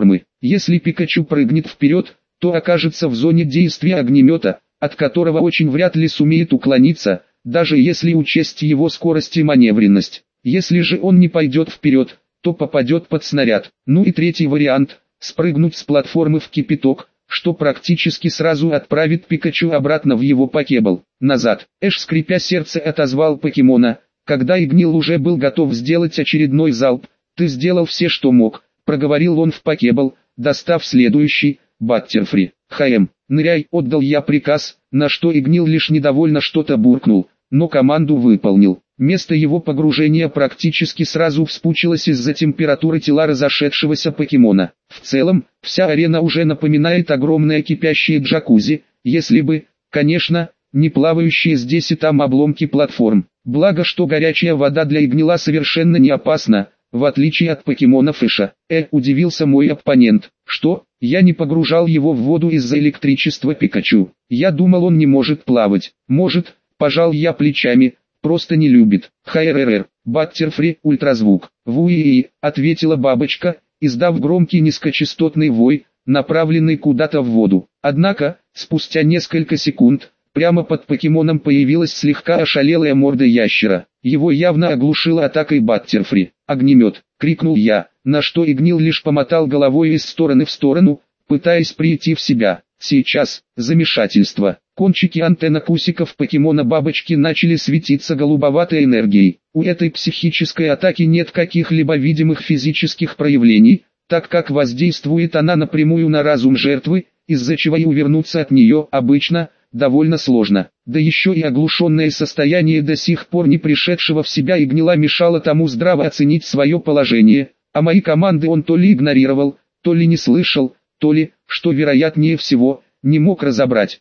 Если Пикачу прыгнет вперед, то окажется в зоне действия огнемета, от которого очень вряд ли сумеет уклониться, даже если учесть его скорость и маневренность. Если же он не пойдет вперед, то попадет под снаряд. Ну и третий вариант – спрыгнуть с платформы в кипяток, что практически сразу отправит Пикачу обратно в его покебл. Назад. Эш, скрипя сердце, отозвал покемона, когда Игнил уже был готов сделать очередной залп. «Ты сделал все, что мог», – проговорил он в покебл, достав следующий, Баттерфри. «ХМ, ныряй», – отдал я приказ, на что Игнил лишь недовольно что-то буркнул, но команду выполнил. Место его погружения практически сразу вспучилось из-за температуры тела разошедшегося покемона. В целом, вся арена уже напоминает огромное кипящее джакузи, если бы, конечно, не плавающие здесь и там обломки платформ. Благо, что горячая вода для Игнила совершенно не опасна, в отличие от покемонов Эша. Удивился мой оппонент. Что? Я не погружал его в воду из-за электричества Пикачу. Я думал, он не может плавать. Может, пожал я плечами. Просто не любит. ХРРР, Баттерфри, ультразвук. Вуи, ответила бабочка, издав громкий низкочастотный вой, направленный куда-то в воду. Однако, спустя несколько секунд, прямо под покемоном появилась слегка ошалелая морда ящера. Его явно оглушила атакой Баттерфри. «Огнемет!» — крикнул я, на что Игнил лишь помотал головой из стороны в сторону, пытаясь прийти в себя. Сейчас, замешательство. Кончики антеннок усиков покемона бабочки начали светиться голубоватой энергией. У этой психической атаки нет каких-либо видимых физических проявлений, так как воздействует она напрямую на разум жертвы, из-за чего и увернуться от нее обычно довольно сложно. Да еще и оглушенное состояние до сих пор не пришедшего в себя Игнила мешало тому здраво оценить свое положение, а мои команды он то ли игнорировал, то ли не слышал, то ли, что вероятнее всего, не мог разобрать.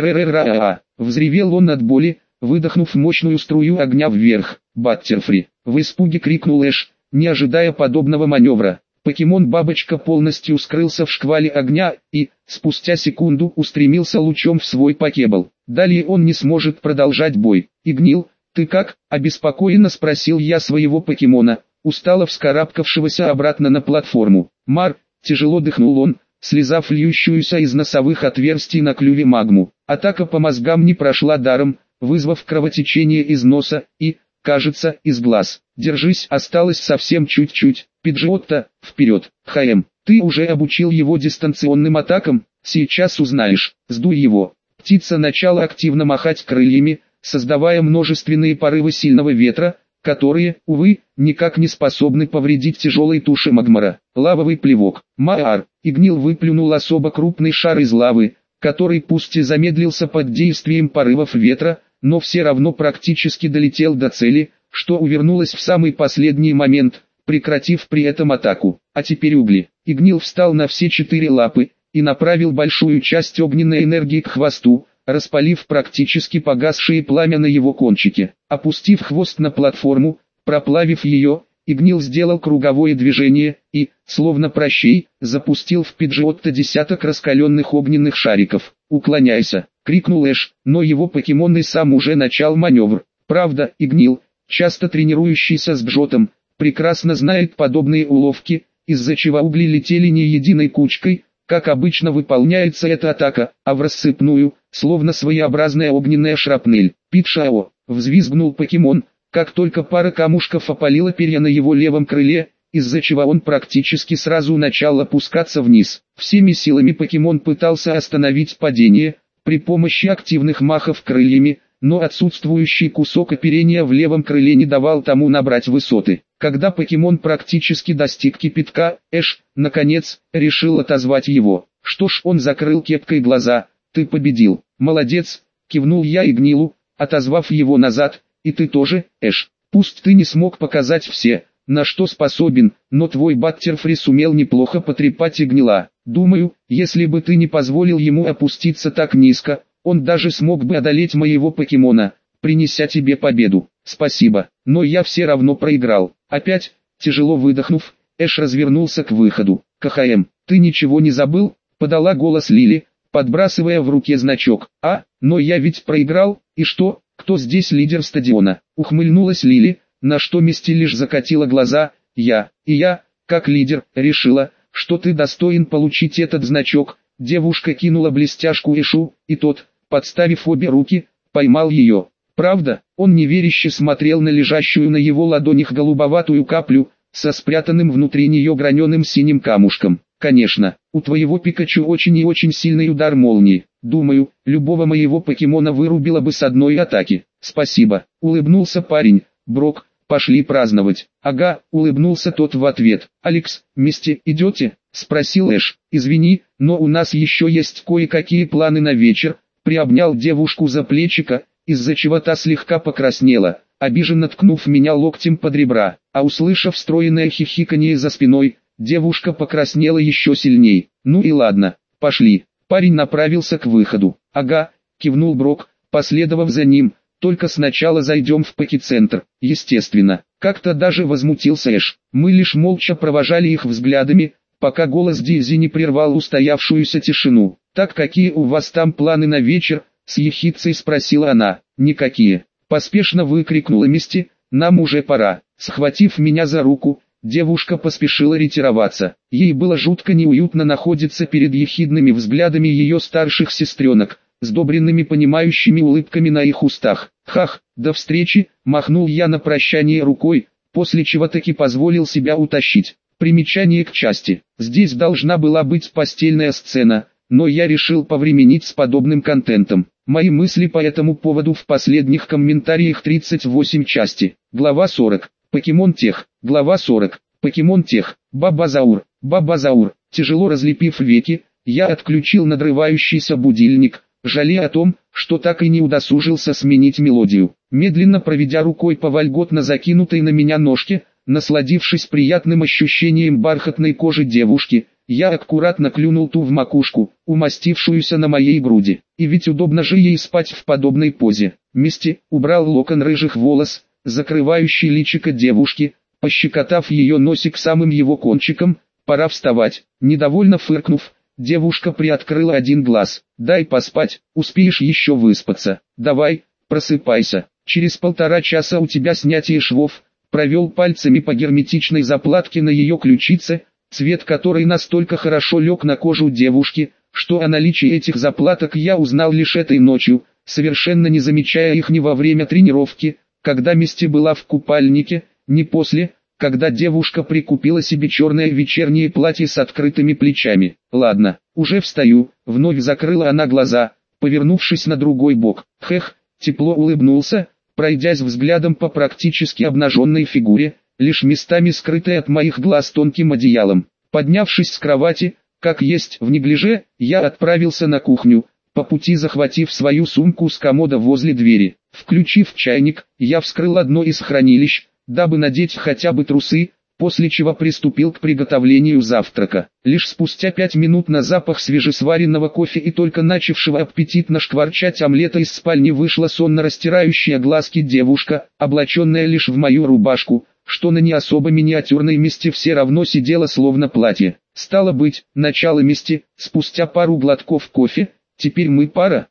Взревел он от боли, выдохнув мощную струю огня вверх. «Баттерфри!» — в испуге крикнул Эш, не ожидая подобного маневра. Покемон-бабочка полностью скрылся в шквале огня и, спустя секунду, устремился лучом в свой покебл. Далее он не сможет продолжать бой. «Игнил, ты как?» — обеспокоенно спросил я своего покемона, устало вскарабкавшегося обратно на платформу. «Мар!» — тяжело дыхнул он, слезав льющуюся из носовых отверстий на клюве магму. Атака по мозгам не прошла даром, вызвав кровотечение из носа и, кажется, из глаз. «Держись, осталось совсем чуть-чуть. Пиджиотто, вперед!» «ХМ, ты уже обучил его дистанционным атакам? Сейчас узнаешь. Сдуй его!» Птица начала активно махать крыльями, создавая множественные порывы сильного ветра, которые, увы, никак не способны повредить тяжелой туши Магмара. Лавовый плевок. Маар. Игнил выплюнул особо крупный шар из лавы, который пусть и замедлился под действием порывов ветра, но все равно практически долетел до цели, что увернулось в самый последний момент, прекратив при этом атаку. А теперь угли. Игнил встал на все четыре лапы и направил большую часть огненной энергии к хвосту, распалив практически погасшее пламя на его кончике. Опустив хвост на платформу, проплавив ее, Игнил сделал круговое движение и, словно прощей, запустил в Пиджиотто десяток раскаленных огненных шариков. «Уклоняйся!» — крикнул Эш, но его покемон и сам уже начал маневр. Правда, Игнил, часто тренирующийся с Джотом, прекрасно знает подобные уловки, из-за чего угли летели не единой кучкой, как обычно выполняется эта атака, а в рассыпную, словно своеобразная огненная шрапнель. «Питшао!» — взвизгнул покемон, как только пара камушков опалила перья на его левом крыле, из-за чего он практически сразу начал опускаться вниз. Всеми силами покемон пытался остановить падение, при помощи активных махов крыльями, но отсутствующий кусок оперения в левом крыле не давал тому набрать высоты. Когда покемон практически достиг кипятка, Эш, наконец, решил отозвать его. Что ж, он закрыл кепкой глаза. «Ты победил. Молодец!» — кивнул я Игнилу, отозвав его назад. «И ты тоже, Эш. Пусть ты не смог показать все, на что способен, но твой Баттерфри сумел неплохо потрепать Игнила. Думаю, если бы ты не позволил ему опуститься так низко, он даже смог бы одолеть моего покемона, принеся тебе победу. Спасибо, но я все равно проиграл». Опять, тяжело выдохнув, Эш развернулся к выходу. «КХМ, ты ничего не забыл?» — подала голос Лили, подбрасывая в руке значок. «А, но я ведь проиграл, и что? Кто здесь лидер стадиона?» — ухмыльнулась Лили, на что Мисти лишь закатила глаза. «Я, как лидер, решила, что ты достоин получить этот значок. Девушка кинула блестяшку Эшу, и тот, подставив обе руки, поймал ее. Правда, он неверяще смотрел на лежащую на его ладонях голубоватую каплю, со спрятанным внутри нее граненым синим камушком. Конечно, у твоего Пикачу очень и очень сильный удар молнии. Думаю, любого моего покемона вырубило бы с одной атаки. Спасибо, улыбнулся парень. Брок, пошли праздновать. Ага, улыбнулся тот в ответ. Алекс, Мисти, идете? Спросил Эш. Извини, но у нас еще есть кое-какие планы на вечер. Приобнял девушку за плечико, из-за чего та слегка покраснела, обиженно ткнув меня локтем под ребра, а услышав стройное хихиканье за спиной, девушка покраснела еще сильней. Ну и ладно, пошли. Парень направился к выходу. Ага, кивнул Брок, последовав за ним, только сначала зайдем в Поки-центр. Естественно, как-то даже возмутился Эш. Мы лишь молча провожали их взглядами, пока голос Дизи не прервал устоявшуюся тишину. Так какие у вас там планы на вечер? С ехидцей спросила она. Никакие. Поспешно выкрикнула Мисти, нам уже пора. Схватив меня за руку, девушка поспешила ретироваться. Ей было жутко неуютно находиться перед ехидными взглядами ее старших сестренок, сдобренными понимающими улыбками на их устах. Хах, до встречи, махнул я на прощание рукой, после чего таки позволил себя утащить. Примечание к части. Здесь должна была быть постельная сцена, но я решил повременить с подобным контентом. Мои мысли по этому поводу в последних комментариях 38 части. Глава 40. Покемон Тех. Глава 40. Покемон Тех. Бабазаур. Бабазаур. Тяжело разлепив веки, я отключил надрывающийся будильник, жалея о том, что так и не удосужился сменить мелодию. Медленно проведя рукой по вольготно закинутой на меня ножке, насладившись приятным ощущением бархатной кожи девушки, я аккуратно клюнул ту в макушку, умастившуюся на моей груди. И ведь удобно же ей спать в подобной позе. Мисти убрал локон рыжих волос, закрывающий личико девушки, пощекотав ее носик самым его кончиком. Пора вставать. Недовольно фыркнув, девушка приоткрыла один глаз. Дай поспать, успеешь еще выспаться. Давай, просыпайся. Через 1,5 часа у тебя снятие швов. Провел пальцами по герметичной заплатке на ее ключице, цвет которой настолько хорошо лег на кожу девушки, что о наличии этих заплаток я узнал лишь этой ночью, совершенно не замечая их ни во время тренировки, когда Мисти была в купальнике, ни после, когда девушка прикупила себе черное вечернее платье с открытыми плечами. Ладно, уже встаю, вновь закрыла она глаза, повернувшись на другой бок. Хех, тепло улыбнулся, пройдясь взглядом по практически обнаженной фигуре, лишь местами скрытой от моих глаз тонким одеялом. Поднявшись с кровати, как есть в неглиже, я отправился на кухню, по пути захватив свою сумку с комода возле двери. Включив чайник, я вскрыл одно из хранилищ, дабы надеть хотя бы трусы, после чего приступил к приготовлению завтрака. Лишь спустя 5 минут на запах свежесваренного кофе и только начавшего аппетитно шкварчать омлета из спальни вышла сонно растирающая глазки девушка, облаченная лишь в мою рубашку, что на не особо миниатюрной Мисти все равно сидела словно платье. Стало быть, начало Мисти, спустя пару глотков кофе, теперь мы пара,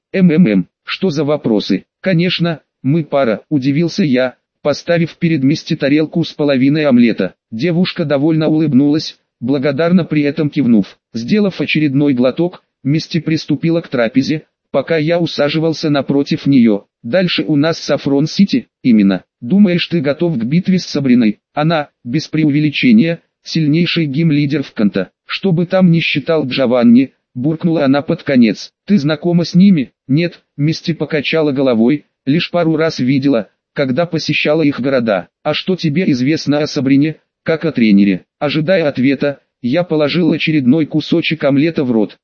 что за вопросы? Конечно, мы пара, удивился я, поставив перед Мисти тарелку с половиной омлета. Девушка довольно улыбнулась, благодарно при этом кивнув. Сделав очередной глоток, Мисти приступила к трапезе, пока я усаживался напротив нее. Дальше у нас Сафрон-Сити, именно. Думаешь, ты готов к битве с Сабриной? Она, без преувеличения, сильнейший гим-лидер в Канто. Что бы там ни считал Джованни, буркнула она под конец. Ты знакома с ними? Нет, Мисти покачала головой, лишь пару раз видела, когда посещала их города. А что тебе известно о Сабрине, как о тренере? Ожидая ответа, я положил очередной кусочек омлета в рот.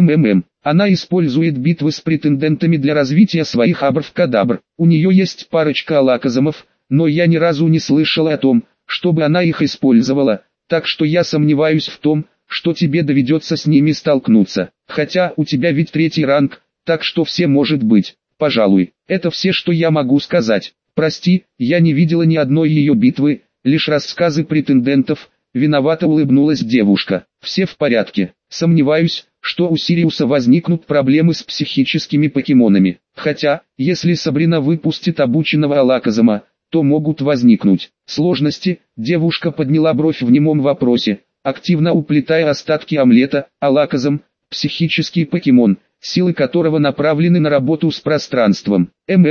Она использует битвы с претендентами для развития своих абракадабр. У нее есть парочка алаказамов, но я ни разу не слышал о том, чтобы она их использовала, так что я сомневаюсь в том, что тебе доведется с ними столкнуться. Хотя у тебя ведь 3-й ранг, так что все может быть. Пожалуй, это все, что я могу сказать. Прости, я не видела ни одной ее битвы, лишь рассказы претендентов. Виновато улыбнулась девушка. Все в порядке. Сомневаюсь, что у Сириуса возникнут проблемы с психическими покемонами. Хотя, если Сабрина выпустит обученного алаказама, то могут возникнуть сложности. Девушка подняла бровь в немом вопросе, активно уплетая остатки омлета, Алаказам – психический покемон, силы которого направлены на работу с пространством.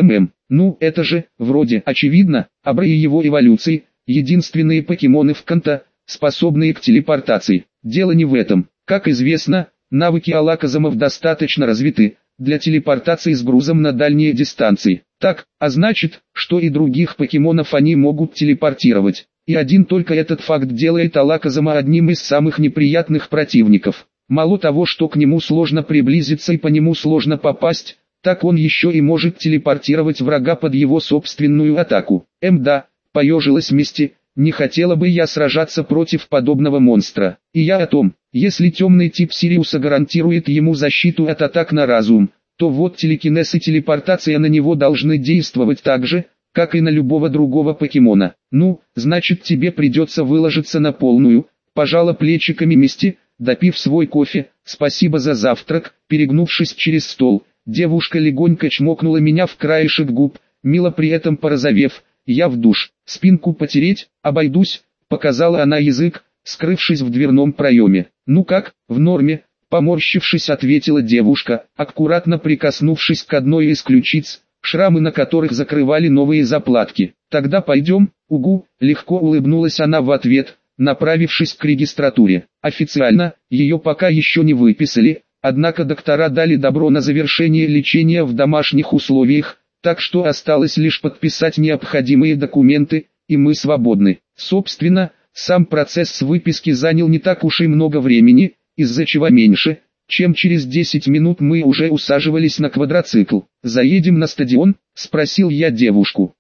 Ну это же, вроде очевидно, Абра и его эволюции – единственные покемоны в Канто, способные к телепортации. Дело не в этом. Как известно, навыки Алаказамов достаточно развиты для телепортации с грузом на дальние дистанции. Так, а значит, что и других покемонов они могут телепортировать. И один только этот факт делает Алаказама одним из самых неприятных противников. Мало того, что к нему сложно приблизиться и по нему сложно попасть, так он еще и может телепортировать врага под его собственную атаку. Да, поежилась Мисти, не хотела бы я сражаться против подобного монстра. И я о том, если темный тип Сириуса гарантирует ему защиту от атак на разум, то вот телекинез и телепортация на него должны действовать так же, как и на любого другого покемона. Ну, значит тебе придется выложиться на полную, пожала плечиками Мисти, допив свой кофе. Спасибо за завтрак. Перегнувшись через стол, девушка легонько чмокнула меня в краешек губ, мило при этом порозовев. Я в душ, спинку потереть, обойдусь, показала она язык, скрывшись в дверном проеме. Ну как, в норме, поморщившись ответила девушка, аккуратно прикоснувшись к одной из ключиц, шрамы на которых закрывали новые заплатки. Тогда пойдем, угу, легко улыбнулась она в ответ, направившись к регистратуре. Официально, ее пока еще не выписали, однако доктора дали добро на завершение лечения в домашних условиях, так что осталось лишь подписать необходимые документы, и мы свободны. Собственно, сам процесс выписки занял не так уж и много времени, из-за чего меньше, чем через 10 минут мы уже усаживались на квадроцикл. «Заедем на стадион?» – спросил я девушку.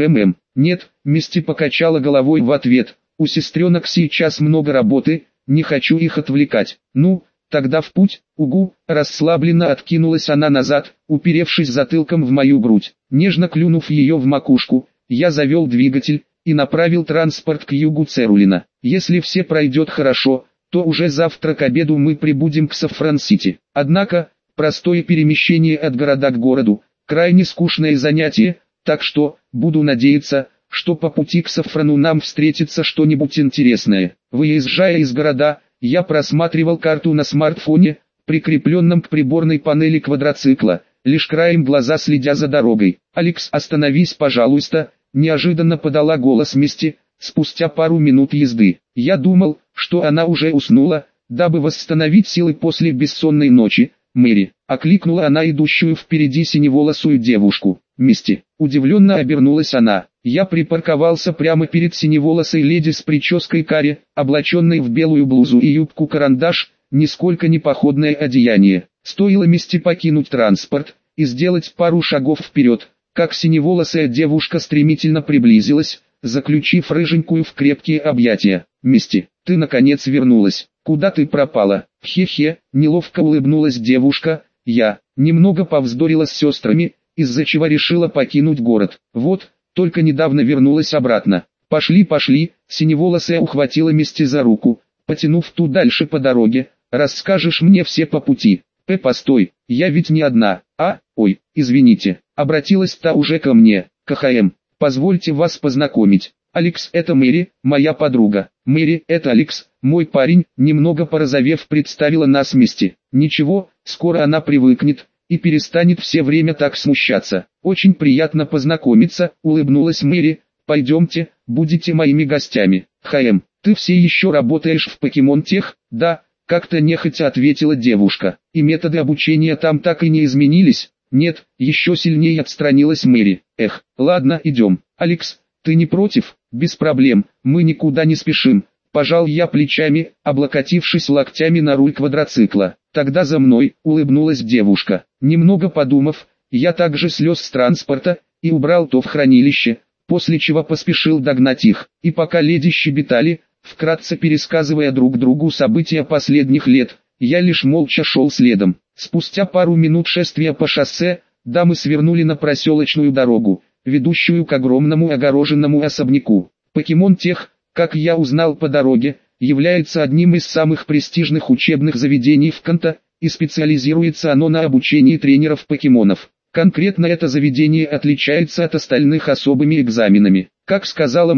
«Нет», – Мисти покачала головой в ответ. «У сестренок сейчас много работы, не хочу их отвлекать». «Ну, тогда в путь». «Угу», расслабленно откинулась она назад, уперевшись затылком в мою грудь. Нежно клюнув ее в макушку, я завел двигатель и направил транспорт к югу Церулина. Если все пройдет хорошо, то уже завтра к обеду мы прибудем к Сафран-Сити. Однако, простое перемещение от города к городу – крайне скучное занятие, так что, буду надеяться, что по пути к Сафрану нам встретится что-нибудь интересное. Выезжая из города, я просматривал карту на смартфоне, прикрепленном к приборной панели квадроцикла, лишь краем глаза следя за дорогой. «Алекс, остановись, пожалуйста», – неожиданно подала голос Мисти, спустя пару минут езды. Я думал, что она уже уснула, дабы восстановить силы после бессонной ночи. «Мэри», – окликнула она идущую впереди синеволосую девушку. «Мисти», – удивленно обернулась она. Я припарковался прямо перед синеволосой леди с прической каре, облаченной в белую блузу и юбку-карандаш, нисколько не походное одеяние. Стоило Мисти покинуть транспорт и сделать пару шагов вперед, как синеволосая девушка стремительно приблизилась, заключив рыженькую в крепкие объятия. «Мисти, ты наконец вернулась. Куда ты пропала?» «Хе-хе», неловко улыбнулась девушка. Я немного повздорила с сестрами, из-за чего решила покинуть город. Вот, только недавно вернулась обратно. «Пошли, синеволосая ухватила Мисти за руку, потянув ту дальше по дороге. «Расскажешь мне все по пути». Постой, я ведь не одна». Ой, извините», обратилась та уже ко мне. «Позвольте вас познакомить. Алекс, это Мэри, моя подруга». «Мэри, это Алекс, мой парень», немного порозовев представила нас Мисти. «Ничего, скоро она привыкнет и перестанет все время так смущаться». «Очень приятно познакомиться», улыбнулась Мэри. «Пойдемте, будете моими гостями». Ты все еще работаешь в Покемон Тех?» «Да», как-то нехотя ответила девушка. «И методы обучения там так и не изменились?» «Нет», еще сильнее отстранилась Мэри. Ладно, идем. «Алекс, ты не против?» «Без проблем, мы никуда не спешим», пожал я плечами, облокотившись локтями на руль квадроцикла. «Тогда за мной», улыбнулась девушка. Немного подумав, я также слез с транспорта и убрал то в хранилище, после чего поспешил догнать их. И пока леди щебетали, вкратце пересказывая друг другу события последних лет, я лишь молча шел следом. Спустя пару минут шествия по шоссе, дамы свернули на проселочную дорогу, ведущую к огромному огороженному особняку. Покемон Тех, как я узнал по дороге, является одним из самых престижных учебных заведений в Канто, и специализируется оно на обучении тренеров покемонов. Конкретно это заведение отличается от остальных особыми экзаменами. Как сказала Мэри,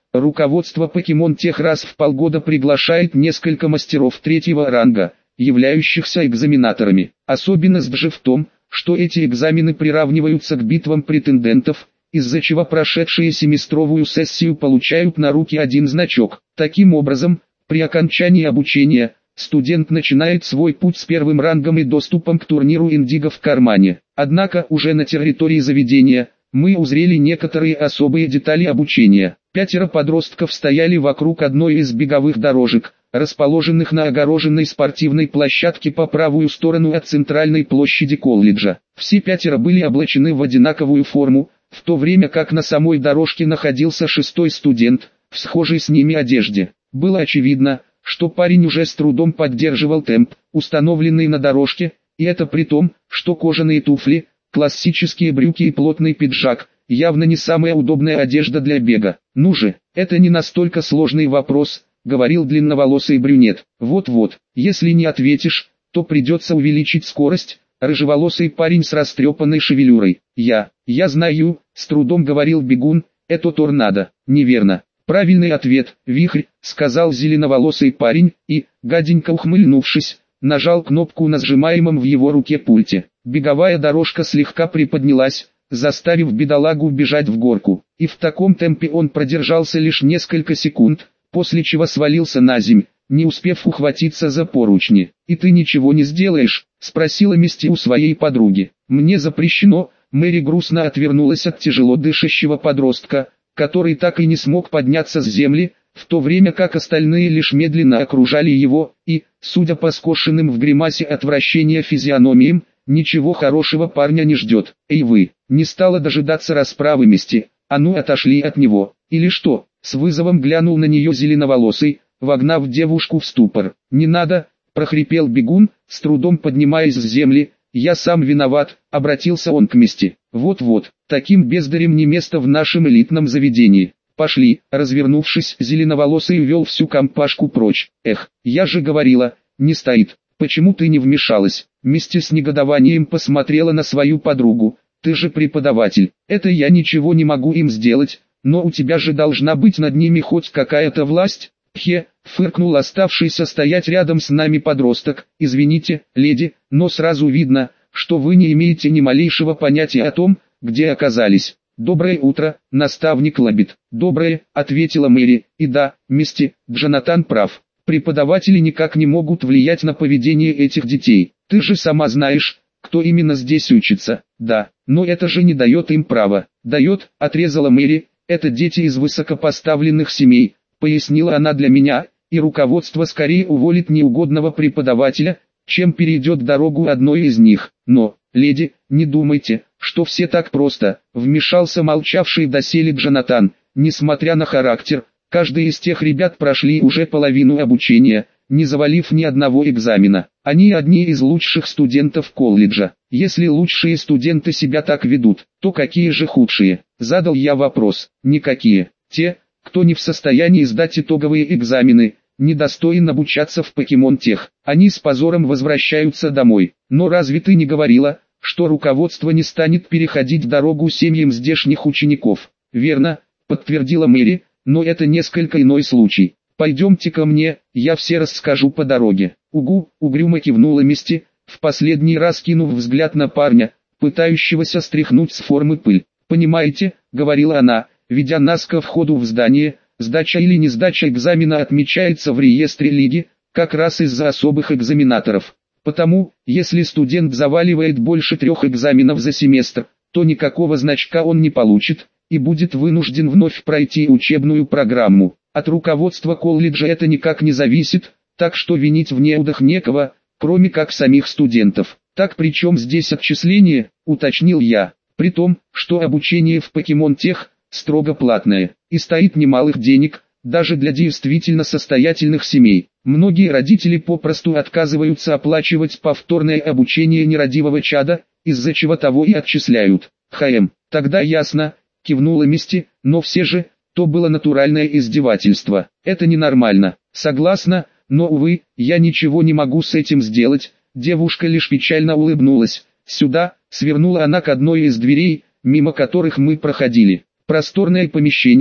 Руководство Покемон Тех раз в полгода приглашает несколько мастеров третьего ранга, являющихся экзаменаторами. Особенность же в том, что эти экзамены приравниваются к битвам претендентов, из-за чего прошедшие семестровую сессию получают на руки один значок. Таким образом, при окончании обучения, студент начинает свой путь с первым рангом и доступом к турниру Индиго в кармане. Однако уже на территории заведения мы узрели некоторые особые детали обучения. 5 подростков стояли вокруг одной из беговых дорожек, расположенных на огороженной спортивной площадке по правую сторону от центральной площади колледжа. Все 5 были облачены в одинаковую форму, в то время как на самой дорожке находился 6-й студент, в схожей с ними одежде. Было очевидно, что парень уже с трудом поддерживал темп, установленный на дорожке, и это при том, что кожаные туфли, классические брюки и плотный пиджак – явно не самая удобная одежда для бега. «Ну же, это не настолько сложный вопрос», – говорил длинноволосый брюнет. «Вот-вот, если не ответишь, то придется увеличить скорость», – рыжеволосый парень с растрепанной шевелюрой. «Я знаю», – с трудом говорил бегун, – «это торнадо». «Неверно. Правильный ответ – вихрь», – сказал зеленоволосый парень и, гаденько ухмыльнувшись, нажал кнопку на сжимаемом в его руке пульте. Беговая дорожка слегка приподнялась, заставив бедолагу бежать в горку. И в таком темпе он продержался лишь несколько секунд, после чего свалился на земь, не успев ухватиться за поручни. «И ты ничего не сделаешь?» – спросила Мисти у своей подруги. «Мне запрещено», – Мэри грустно отвернулась от тяжело дышащего подростка, который так и не смог подняться с земли, в то время как остальные лишь медленно окружали его, и, судя по скошенным в гримасе отвращения физиономиям, ничего хорошего парня не ждет. «Эй вы!» Не стала дожидаться расправы Мисти, а ну отошли от него. «Или что?» С вызовом глянул на нее зеленоволосый, вогнав девушку в ступор. «Не надо!» – прохрипел бегун, с трудом поднимаясь с земли. «Я сам виноват», – обратился он к Мисти. «Вот-вот, таким бездарем не место в нашем элитном заведении. Пошли!» Развернувшись, зеленоволосый увел всю компашку прочь. «Эх, я же говорила, не стоит. Почему ты не вмешалась?» Мисти с негодованием посмотрела на свою подругу. «Ты же преподаватель. Это я ничего не могу им сделать, но у тебя же должна быть над ними хоть какая-то власть». «Пхе», фыркнул оставшийся стоять рядом с нами подросток. «Извините, леди, но сразу видно, что вы не имеете ни малейшего понятия о том, где оказались». «Доброе утро, наставник Лабит». «Доброе», — ответила Мэри. «И да, Мисти, Джонатан прав. Преподаватели никак не могут влиять на поведение этих детей. Ты же сама знаешь, кто именно здесь учится». «Да, но это же не дает им права». «Дает», — отрезала Мэри, — «это дети из высокопоставленных семей», — пояснила она для меня, «и руководство скорее уволит неугодного преподавателя, чем перейдет дорогу одной из них». «Но, леди, не думайте, что все так просто», — вмешался молчавший доселе Джонатан. «Несмотря на характер, каждый из тех ребят прошли уже половину обучения, не завалив ни одного экзамена. Они одни из лучших студентов колледжа. Если лучшие студенты себя так ведут, то какие же худшие?» Задал я вопрос. «Никакие. Те, кто не в состоянии сдать итоговые экзамены, недостоин обучаться в Покемон Тех. Они с позором возвращаются домой. Но разве ты не говорила, что руководство не станет переходить дорогу семьям здешних учеников?» «Верно», — подтвердила Мэри, — «но это несколько иной случай. Пойдемте ко мне, я все расскажу по дороге». «Угу», — угрюмо кивнула Мисти, в последний раз кинув взгляд на парня, пытающегося стряхнуть с формы пыль. «Понимаете», — говорила она, ведя нас ко входу в здание, «сдача или не сдача экзамена отмечается в реестре лиги, как раз из-за особых экзаменаторов. Потому, если студент заваливает больше 3 экзаменов за семестр, то никакого значка он не получит, и будет вынужден вновь пройти учебную программу. От руководства колледжа это никак не зависит, так что винить в неудах некого, кроме как самих студентов». «Так при чем здесь отчисление?» — уточнил я. «При том, что обучение в Покемон Тех строго платное, и стоит немалых денег, даже для действительно состоятельных семей. Многие родители попросту отказываются оплачивать повторное обучение нерадивого чада, из-за чего того и отчисляют». «Тогда ясно», — кивнула Мисти, — «но все же, то было натуральное издевательство. Это ненормально». «Согласна, но, увы, я ничего не могу с этим сделать». Девушка лишь печально улыбнулась. «Сюда», — свернула она к одной из дверей, мимо которых мы проходили. Просторное помещение,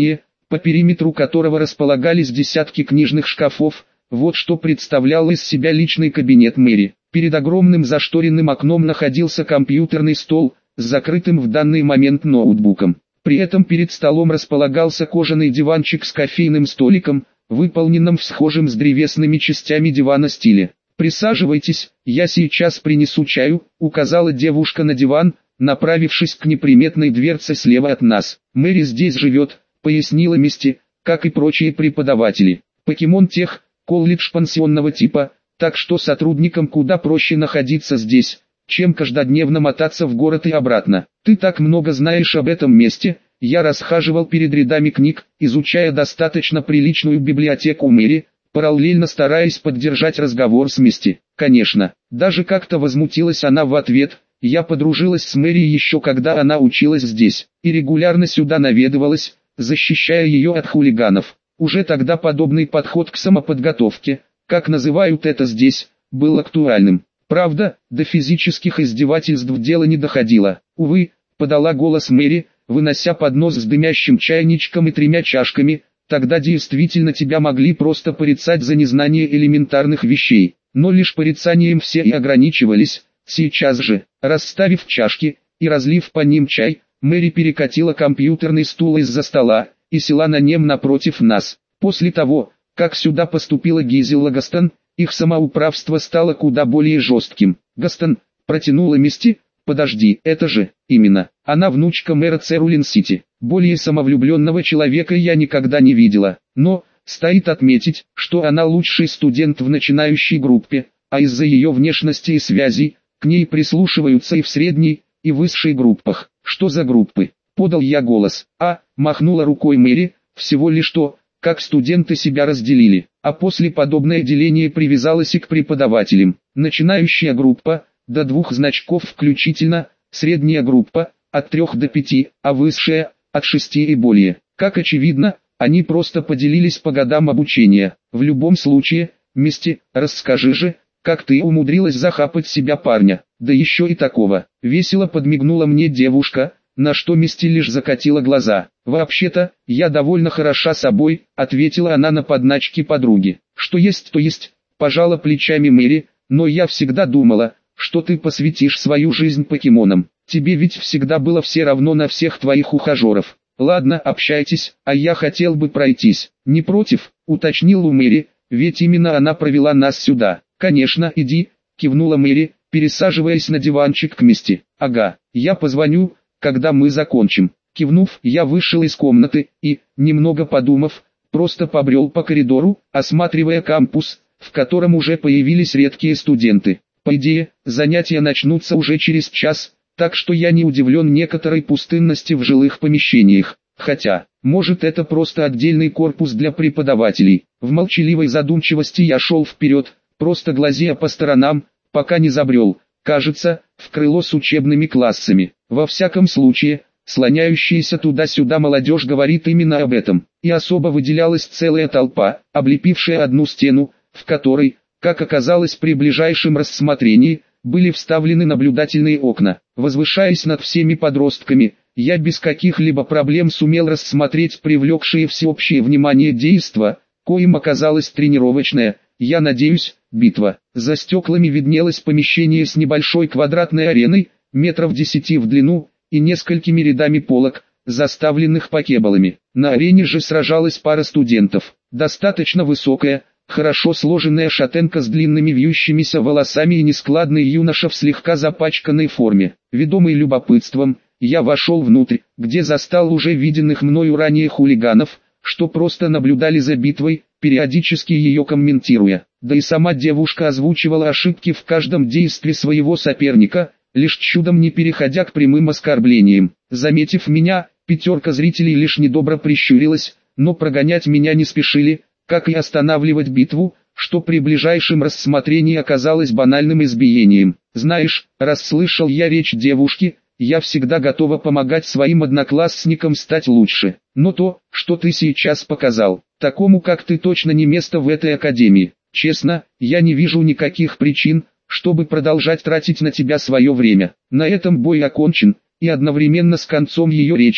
по периметру которого располагались десятки книжных шкафов. Вот что представлял из себя личный кабинет Мэри. Перед огромным зашторенным окном находился компьютерный стол, с закрытым в данный момент ноутбуком. При этом перед столом располагался кожаный диванчик с кофейным столиком, выполненным в схожем с древесными частями дивана стиле. «Присаживайтесь, я сейчас принесу чаю», — указала девушка на диван, направившись к неприметной дверце слева от нас. «Мэри здесь живет», — пояснила Мисти, как и прочие преподаватели. «Покемон Тех, колледж пансионного типа, так что сотрудникам куда проще находиться здесь, чем каждодневно мотаться в город и обратно. Ты так много знаешь об этом месте». Я расхаживал перед рядами книг, изучая достаточно приличную библиотеку Мэри, параллельно стараясь поддержать разговор с Мисти. Конечно, даже как-то возмутилась она в ответ. Я подружилась с Мэри еще когда она училась здесь, и регулярно сюда наведывалась, защищая ее от хулиганов. Уже тогда подобный подход к самоподготовке, как называют это здесь, был актуальным. Правда, до физических издевательств дело не доходило. «Увы», — подала голос Мэри, вынося поднос с дымящим чайничком и 3 чашками, «тогда действительно тебя могли просто порицать за незнание элементарных вещей, но лишь порицанием все и ограничивались. Сейчас же, расставив чашки и разлив по ним чай, Мэри перекатила компьютерный стул из-за стола и села на нем напротив нас. После того, как сюда поступила Гизела Гастон, их самоуправство стало куда более жестким. «Гастон», — протянула Мисти, — «подожди, это же, именно, она внучка мэра Церулин-Сити. Более самовлюбленного человека я никогда не видела, но, стоит отметить, что она лучший студент в начинающей группе, а из-за ее внешности и связей, к ней прислушиваются и в средней, и высшей группах». «Что за группы?» — подал я голос. Махнула рукой Мэри, «всего лишь то, как студенты себя разделили, а после подобное деление привязалось и к преподавателям. Начинающая группа, до 2 значков включительно, средняя группа, от 3 до 5, а высшая, от 6 и более. Как очевидно, они просто поделились по годам обучения. В любом случае, Мисти, расскажи же, как ты умудрилась захапать себя парня, да еще и такого». Весело подмигнула мне девушка, на что Мисти лишь закатила глаза. «Вообще-то, я довольно хороша собой», — ответила она на подначки подруги. «Что есть, то есть», — пожала плечами Мэри, «но я всегда думала, что ты посвятишь свою жизнь покемонам. Тебе ведь всегда было все равно на всех твоих ухажеров. Ладно, общайтесь, а я хотел бы пройтись». «Не против», — уточнил у Мэри, «ведь именно она провела нас сюда». «Конечно, иди», — кивнула Мэри, пересаживаясь на диванчик к Мисти. «Ага, я позвоню, когда мы закончим». Кивнув, я вышел из комнаты и, немного подумав, просто побрел по коридору, осматривая кампус, в котором уже появились редкие студенты. По идее, занятия начнутся уже через час, так что я не удивлен некоторой пустынности в жилых помещениях. Хотя, может, это просто отдельный корпус для преподавателей. В молчаливой задумчивости я шел вперед, просто глазея по сторонам, пока не забрел, кажется, в крыло с учебными классами. Во всяком случае, слоняющаяся туда-сюда молодежь говорит именно об этом. И особо выделялась целая толпа, облепившая одну стену, в которой, как оказалось при ближайшем рассмотрении, были вставлены наблюдательные окна. Возвышаясь над всеми подростками, я без каких-либо проблем сумел рассмотреть привлекшее всеобщее внимание действо, коим оказалась тренировочная, я надеюсь, битва. За стеклами виднелось помещение с небольшой квадратной ареной, метров 10 в длину, и несколькими рядами полок, заставленных покеболами. На арене же сражалась пара студентов. Достаточно высокая, хорошо сложенная шатенка с длинными вьющимися волосами и нескладный юноша в слегка запачканной форме. Ведомый любопытством, я вошел внутрь, где застал уже виденных мною ранее хулиганов, что просто наблюдали за битвой, периодически ее комментируя. Да и сама девушка озвучивала ошибки в каждом действии своего соперника, лишь чудом не переходя к прямым оскорблениям. Заметив меня, 5 зрителей лишь недобро прищурилась, но прогонять меня не спешили, как и останавливать битву, что при ближайшем рассмотрении оказалось банальным избиением. «Знаешь», — расслышал я речь девушки, «я всегда готова помогать своим одноклассникам стать лучше. Но то, что ты сейчас показал, такому как ты точно не место в этой академии. Честно, я не вижу никаких причин, чтобы продолжать тратить на тебя свое время». На этом бой окончен, и одновременно с концом ее речи,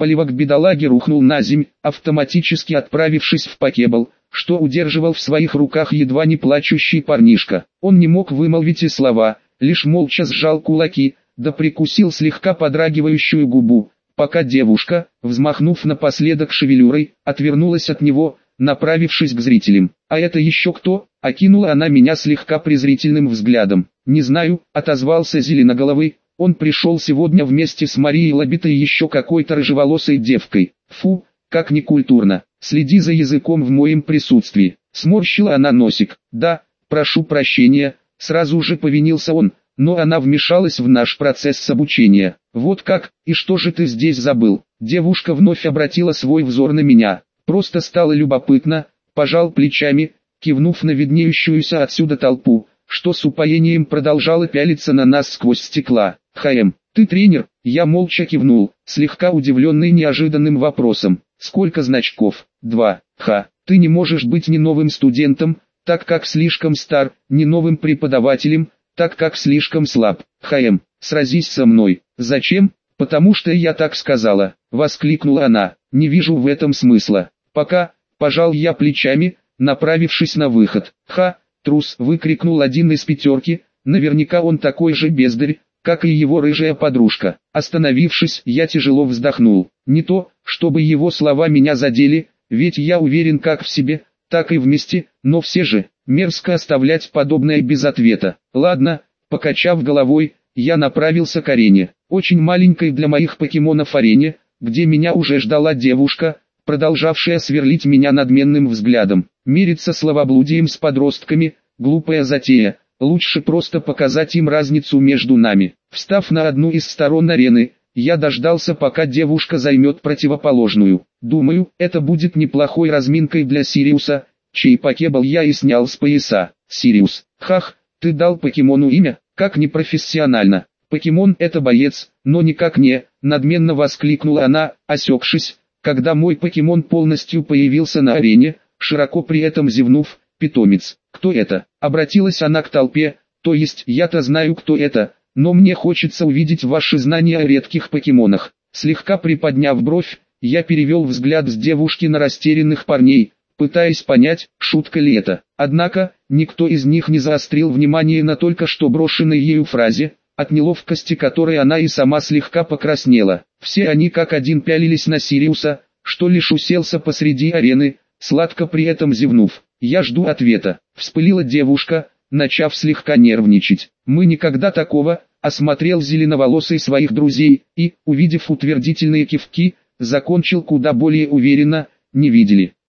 Поливок бедолаги рухнул на земь, автоматически отправившись в покебл, что удерживал в своих руках едва не плачущий парнишка. Он не мог вымолвить и слова, лишь молча сжал кулаки, да прикусил слегка подрагивающую губу, пока девушка, взмахнув напоследок шевелюрой, отвернулась от него, направившись к зрителям. «А это еще кто?» — окинула она меня слегка презрительным взглядом. «Не знаю», — отозвался Зеленоголовый, «он пришел сегодня вместе с Марией Лобитой и еще какой-то рыжеволосой девкой. Фу, как некультурно, следи за языком в моем присутствии». Сморщила она носик. «Да, прошу прощения», — сразу же повинился он, «но она вмешалась в наш процесс обучения». «Вот как, и что же ты здесь забыл?» Девушка вновь обратила свой взор на меня. Просто стало любопытно, пожал плечами, кивнув на виднеющуюся отсюда толпу, что с упоением продолжала пялиться на нас сквозь стекла. «ХМ, ты тренер?» Я молча кивнул, слегка удивленный неожиданным вопросом. «Сколько значков?» 2. «Ха, ты не можешь быть ни новым студентом, так как слишком стар, ни новым преподавателем, так как слишком слаб. ХМ, сразись со мной». «Зачем?» «Потому что я так сказала», — воскликнула она. «Не вижу в этом смысла. Пока», — пожал я плечами, направившись на выход. «Ха, трус!» — выкрикнул один из пятерки, наверняка он такой же бездарь, как и его рыжая подружка. Остановившись, я тяжело вздохнул. Не то, чтобы его слова меня задели, ведь я уверен как в себе, так и в месте, но все же, мерзко оставлять подобное без ответа. Ладно, покачав головой, я направился к арене, очень маленькой для моих покемонов арене, где меня уже ждала девушка, продолжавшая сверлить меня надменным взглядом. Мириться словоблудием с подростками – глупая затея, лучше просто показать им разницу между нами. Встав на одну из сторон арены, я дождался, пока девушка займет противоположную. Думаю, это будет неплохой разминкой для Сириуса, чей покебл я и снял с пояса. Сириус, хах, ты дал покемону имя? Как непрофессионально. Покемон — это боец, но никак не, надменно воскликнула она, осекшись, когда мой покемон полностью появился на арене, широко при этом зевнув. «Питомец, кто это?» Обратилась она к толпе, «то есть я-то знаю, кто это, но мне хочется увидеть ваши знания о редких покемонах». Слегка приподняв бровь, я перевел взгляд с девушки на растерянных парней, пытаясь понять, шутка ли это. Однако, никто из них не заострил внимание на только что брошенной ею фразе, от неловкости которой она и сама слегка покраснела. Все они как один пялились на Сириуса, что лишь уселся посреди арены, сладко при этом зевнув. «Я жду ответа», — вспылила девушка, начав слегка нервничать. «Мы никогда такого», — осмотрел зеленоволосый своих друзей, и, увидев утвердительные кивки, закончил куда более уверенно, «не видели».